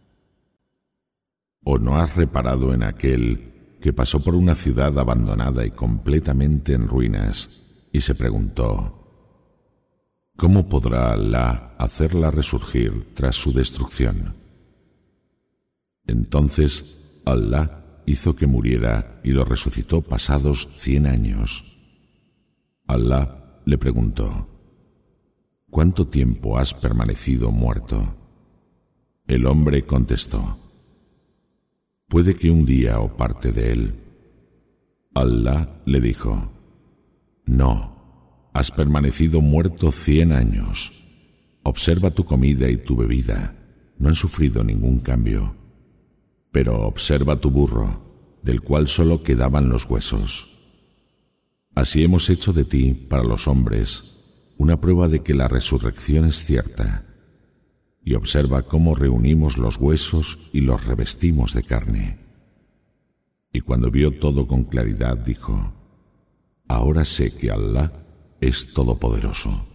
¿O no has reparado en aquel que pasó por una ciudad abandonada y completamente en ruinas y se preguntó: ¿cómo podrá Alá hacerla resurgir tras su destrucción? Entonces Alá hizo que muriera y lo resucitó pasados cien años. Alá le preguntó: ¿cuánto tiempo has permanecido muerto? El hombre contestó: puede que un día o parte de él. Alá le dijo: no, has permanecido muerto cien años. Observa tu comida y tu bebida, no han sufrido ningún cambio. Pero observa tu burro, del cual solo quedaban los huesos. Así hemos hecho de ti, para los hombres, una prueba de que la resurrección es cierta. Y observa cómo reunimos los huesos y los revestimos de carne. Y cuando vio todo con claridad, dijo: ahora sé que Alá es todopoderoso.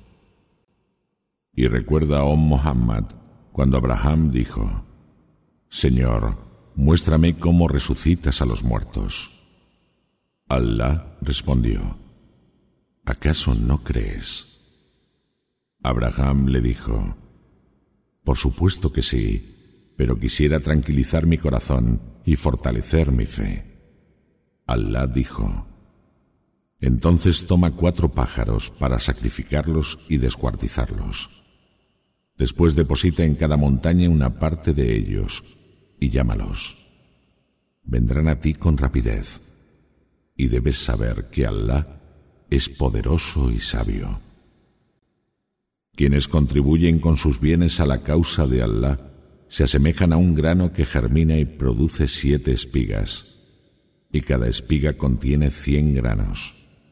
Y recuerda, oh Muhammad, cuando Abraham dijo: Señor, muéstrame cómo resucitas a los muertos. Alá respondió: ¿acaso no crees? Abraham le dijo: por supuesto que sí, pero quisiera tranquilizar mi corazón y fortalecer mi fe. Alá dijo: entonces toma cuatro pájaros para sacrificarlos y descuartizarlos. Después deposita en cada montaña una parte de ellos y llámalos. Vendrán a ti con rapidez, y debes saber que Alá es poderoso y sabio. Quienes contribuyen con sus bienes a la causa de Alá se asemejan a un grano que germina y produce siete espigas, y cada espiga contiene cien granos.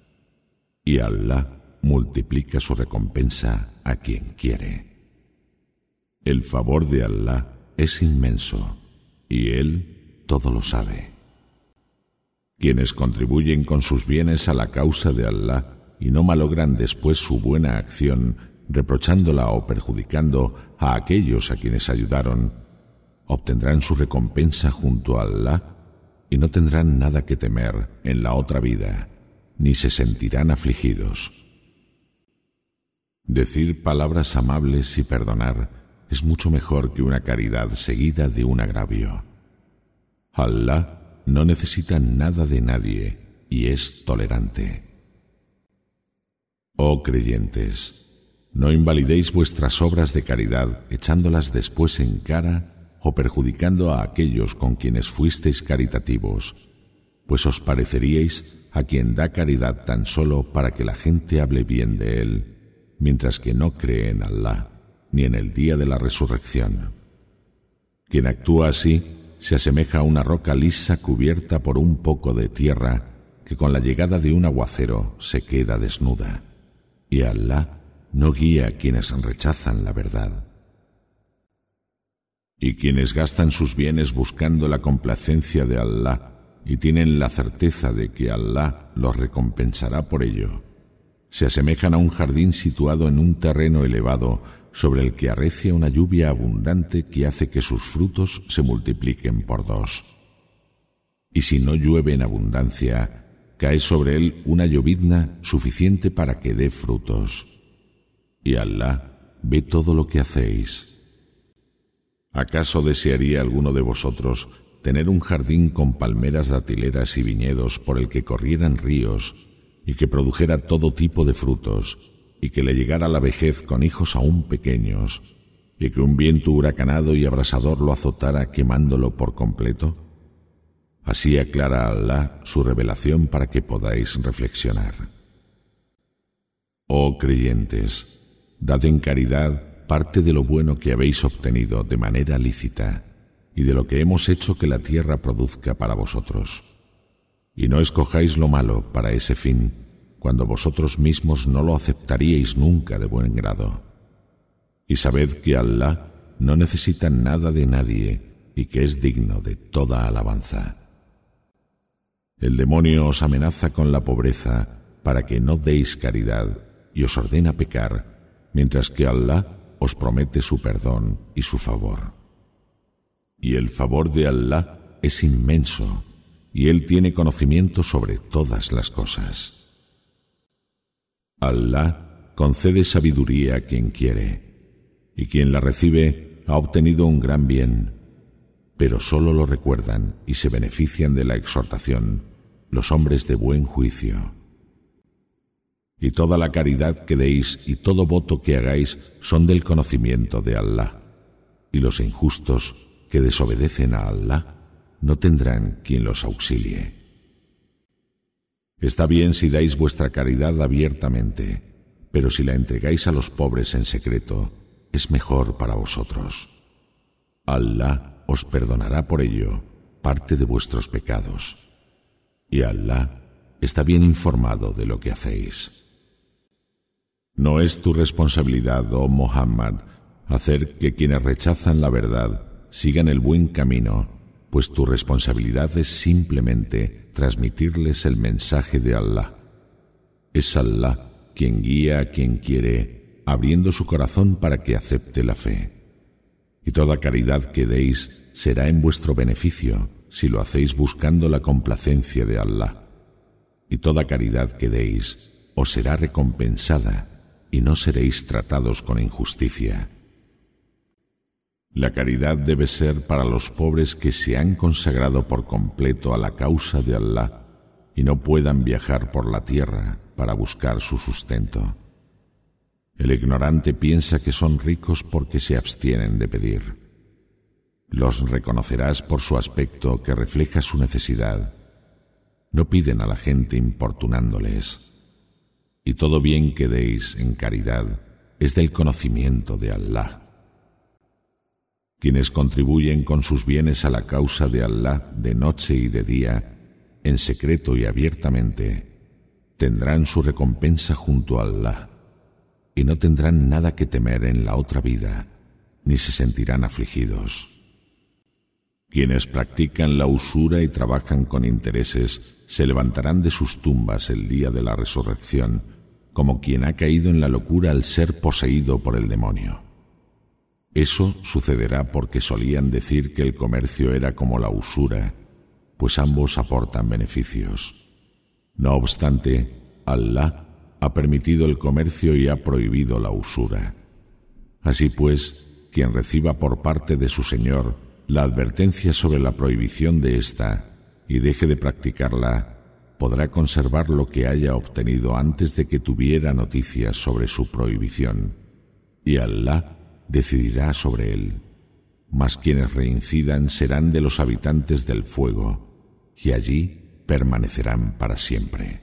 Y Alá multiplica su recompensa a quien quiere. El favor de Alá es inmenso, y Él todo lo sabe. Quienes contribuyen con sus bienes a la causa de Alá y no malogran después su buena acción, reprochándola o perjudicando a aquellos a quienes ayudaron, obtendrán su recompensa junto a Alá y no tendrán nada que temer en la otra vida, ni se sentirán afligidos. Decir palabras amables y perdonar es mucho mejor que una caridad seguida de un agravio. Alá no necesita nada de nadie y es tolerante. Oh creyentes, no invalidéis vuestras obras de caridad echándolas después en cara o perjudicando a aquellos con quienes fuisteis caritativos, pues os pareceríais a quien da caridad tan solo para que la gente hable bien de él, mientras que no cree en Alá ni en el día de la resurrección. Quien actúa así se asemeja a una roca lisa cubierta por un poco de tierra que con la llegada de un aguacero se queda desnuda, y Alá no guía a quienes rechazan la verdad. Y quienes gastan sus bienes buscando la complacencia de Alá y tienen la certeza de que Alá los recompensará por ello, se asemejan a un jardín situado en un terreno elevado sobre el que arrecia una lluvia abundante que hace que sus frutos se multipliquen por dos. Y si no llueve en abundancia, cae sobre él una llovizna suficiente para que dé frutos. Y Alá ve todo lo que hacéis. ¿Acaso desearía alguno de vosotros tener un jardín con palmeras datileras y viñedos por el que corrieran ríos y que produjera todo tipo de frutos y que le llegara la vejez con hijos aún pequeños y que un viento huracanado y abrasador lo azotara quemándolo por completo? Así aclara Alá su revelación para que podáis reflexionar. Oh creyentes, dad en caridad parte de lo bueno que habéis obtenido de manera lícita y de lo que hemos hecho que la tierra produzca para vosotros. Y no escojáis lo malo para ese fin, cuando vosotros mismos no lo aceptaríais nunca de buen grado. Y sabed que Alá no necesita nada de nadie y que es digno de toda alabanza. El demonio os amenaza con la pobreza para que no deis caridad y os ordena pecar, mientras que Alá os promete su perdón y su favor. Y el favor de Alá es inmenso, y Él tiene conocimiento sobre todas las cosas. Alá concede sabiduría a quien quiere, y quien la recibe ha obtenido un gran bien, pero solo lo recuerdan y se benefician de la exhortación los hombres de buen juicio. Y toda la caridad que deis y todo voto que hagáis son del conocimiento de Alá, y los injustos que desobedecen a Alá no tendrán quien los auxilie. Está bien si dais vuestra caridad abiertamente, pero si la entregáis a los pobres en secreto, es mejor para vosotros. Alá os perdonará por ello parte de vuestros pecados, y Alá está bien informado de lo que hacéis. No es tu responsabilidad, oh Muhammad, hacer que quienes rechazan la verdad sigan el buen camino, pues tu responsabilidad es simplemente transmitirles el mensaje de Alá. Es Alá quien guía a quien quiere, abriendo su corazón para que acepte la fe. Y toda caridad que deis será en vuestro beneficio, si lo hacéis buscando la complacencia de Alá. Y toda caridad que deis os será recompensada, y no seréis tratados con injusticia. La caridad debe ser para los pobres que se han consagrado por completo a la causa de Alá y no puedan viajar por la tierra para buscar su sustento. El ignorante piensa que son ricos porque se abstienen de pedir. Los reconocerás por su aspecto que refleja su necesidad. No piden a la gente importunándoles. Y todo bien que deis en caridad es del conocimiento de Alá. Quienes contribuyen con sus bienes a la causa de Alá de noche y de día, en secreto y abiertamente, tendrán su recompensa junto a Alá, y no tendrán nada que temer en la otra vida, ni se sentirán afligidos. Quienes practican la usura y trabajan con intereses se levantarán de sus tumbas el día de la resurrección, como quien ha caído en la locura al ser poseído por el demonio. Eso sucederá porque solían decir que el comercio era como la usura, pues ambos aportan beneficios. No obstante, Alá ha permitido el comercio y ha prohibido la usura. Así pues, quien reciba por parte de su Señor la advertencia sobre la prohibición de ésta y deje de practicarla, podrá conservar lo que haya obtenido antes de que tuviera noticias sobre su prohibición, y Alá decidirá sobre él. Mas quienes reincidan serán de los habitantes del fuego, y allí permanecerán para siempre.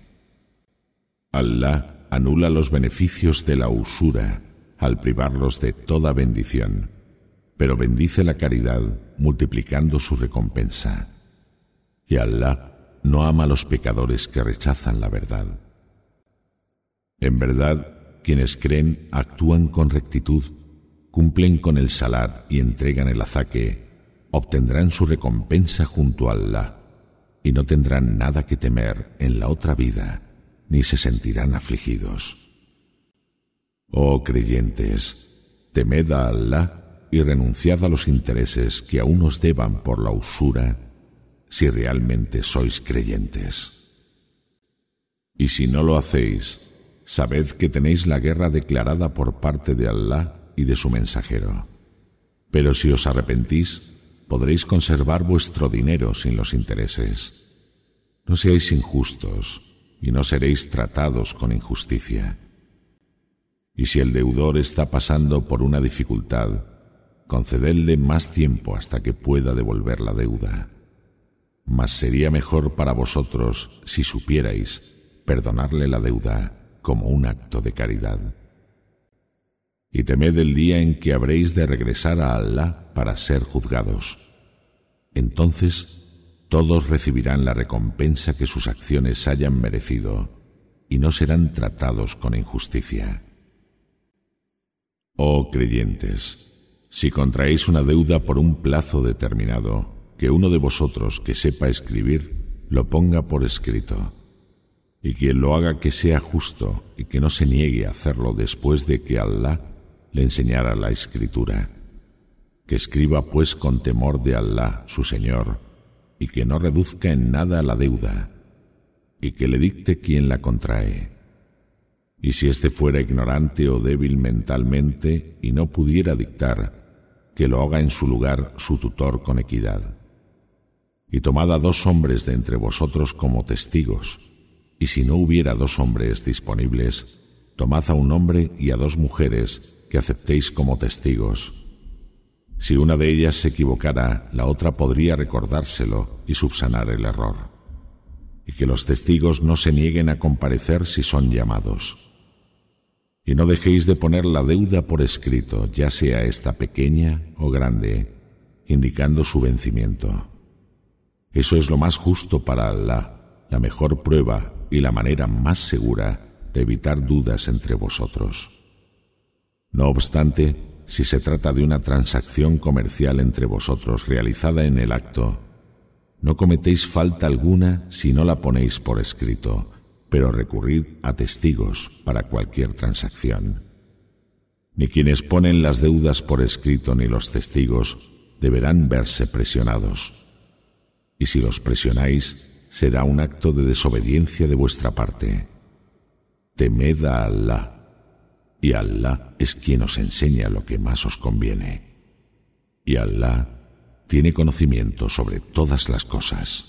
Alá anula los beneficios de la usura al privarlos de toda bendición, pero bendice la caridad multiplicando su recompensa. Y Alá no ama a los pecadores que rechazan la verdad. En verdad, quienes creen actúan con rectitud, cumplen con el salat y entregan el azaque, obtendrán su recompensa junto a Alá, y no tendrán nada que temer en la otra vida, ni se sentirán afligidos. Oh creyentes, temed a Alá y renunciad a los intereses que aún os deban por la usura, si realmente sois creyentes. Y si no lo hacéis, sabed que tenéis la guerra declarada por parte de Alá y de su mensajero. Pero si os arrepentís, podréis conservar vuestro dinero sin los intereses. No seáis injustos y no seréis tratados con injusticia. Y si el deudor está pasando por una dificultad, concededle más tiempo hasta que pueda devolver la deuda. Mas sería mejor para vosotros si supierais perdonarle la deuda como un acto de caridad. Y temed el día en que habréis de regresar a Alá para ser juzgados. Entonces todos recibirán la recompensa que sus acciones hayan merecido y no serán tratados con injusticia. Oh creyentes, si contraéis una deuda por un plazo determinado, que uno de vosotros que sepa escribir lo ponga por escrito, y quien lo haga que sea justo y que no se niegue a hacerlo después de que Alá le enseñara la escritura. Que escriba pues con temor de Alá, su Señor, y que no reduzca en nada la deuda, y que le dicte quien la contrae. Y si éste fuera ignorante o débil mentalmente y no pudiera dictar, que lo haga en su lugar su tutor con equidad. Y tomad a dos hombres de entre vosotros como testigos, y si no hubiera dos hombres disponibles, tomad a un hombre y a dos mujeres que aceptéis como testigos. Si una de ellas se equivocara, la otra podría recordárselo y subsanar el error. Y que los testigos no se nieguen a comparecer si son llamados. Y no dejéis de poner la deuda por escrito, ya sea esta pequeña o grande, indicando su vencimiento. Eso es lo más justo para Alá, la mejor prueba y la manera más segura de evitar dudas entre vosotros. No obstante, si se trata de una transacción comercial entre vosotros realizada en el acto, no cometéis falta alguna si no la ponéis por escrito, pero recurrid a testigos para cualquier transacción. Ni quienes ponen las deudas por escrito ni los testigos deberán verse presionados. Y si los presionáis, será un acto de desobediencia de vuestra parte. Temed a Alá, y Alá es quien os enseña lo que más os conviene. Y Alá tiene conocimiento sobre todas las cosas.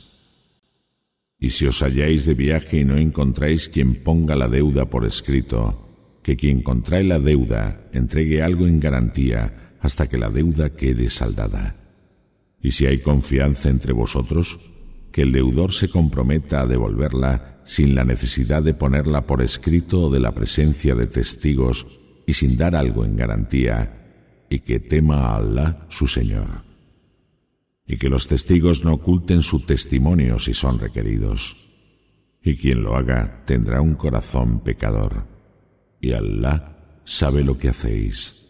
Y si os halláis de viaje y no encontráis quien ponga la deuda por escrito, que quien contrae la deuda entregue algo en garantía hasta que la deuda quede saldada. Y si hay confianza entre vosotros, que el deudor se comprometa a devolverla sin la necesidad de ponerla por escrito o de la presencia de testigos y sin dar algo en garantía, y que tema a Alá, su Señor. Y que los testigos no oculten su testimonio si son requeridos. Y quien lo haga tendrá un corazón pecador, y Alá sabe lo que hacéis.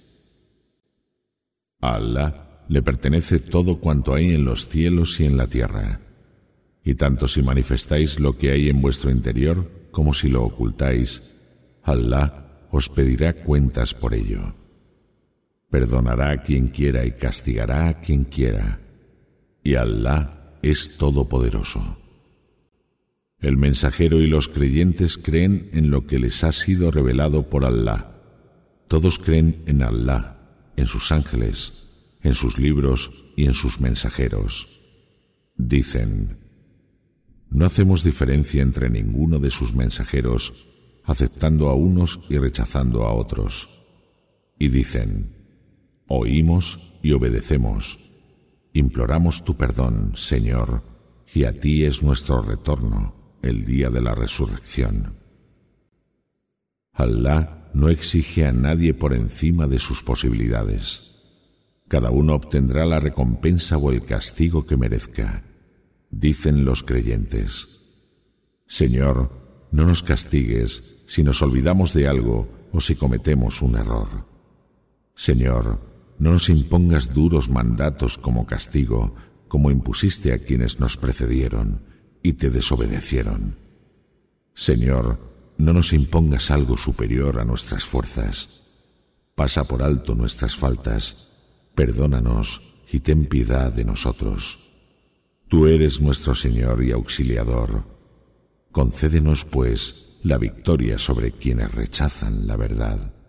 A Alá le pertenece todo cuanto hay en los cielos y en la tierra, y tanto si manifestáis lo que hay en vuestro interior como si lo ocultáis, Alá os pedirá cuentas por ello. Perdonará a quien quiera y castigará a quien quiera, y Alá es todopoderoso. El mensajero y los creyentes creen en lo que les ha sido revelado por Alá. Todos creen en Alá, en sus ángeles, en sus libros y en sus mensajeros. Dicen: no hacemos diferencia entre ninguno de sus mensajeros, aceptando a unos y rechazando a otros. Y dicen: oímos y obedecemos. Imploramos tu perdón, Señor, y a ti es nuestro retorno el día de la resurrección. Alá no exige a nadie por encima de sus posibilidades. Cada uno obtendrá la recompensa o el castigo que merezca. Dicen los creyentes: Señor, no nos castigues si nos olvidamos de algo o si cometemos un error. Señor, no nos impongas duros mandatos como castigo, como impusiste a quienes nos precedieron y te desobedecieron. Señor, no nos impongas algo superior a nuestras fuerzas. Pasa por alto nuestras faltas, perdónanos y ten piedad de nosotros. Tú eres nuestro Señor y auxiliador. Concédenos, pues, la victoria sobre quienes rechazan la verdad.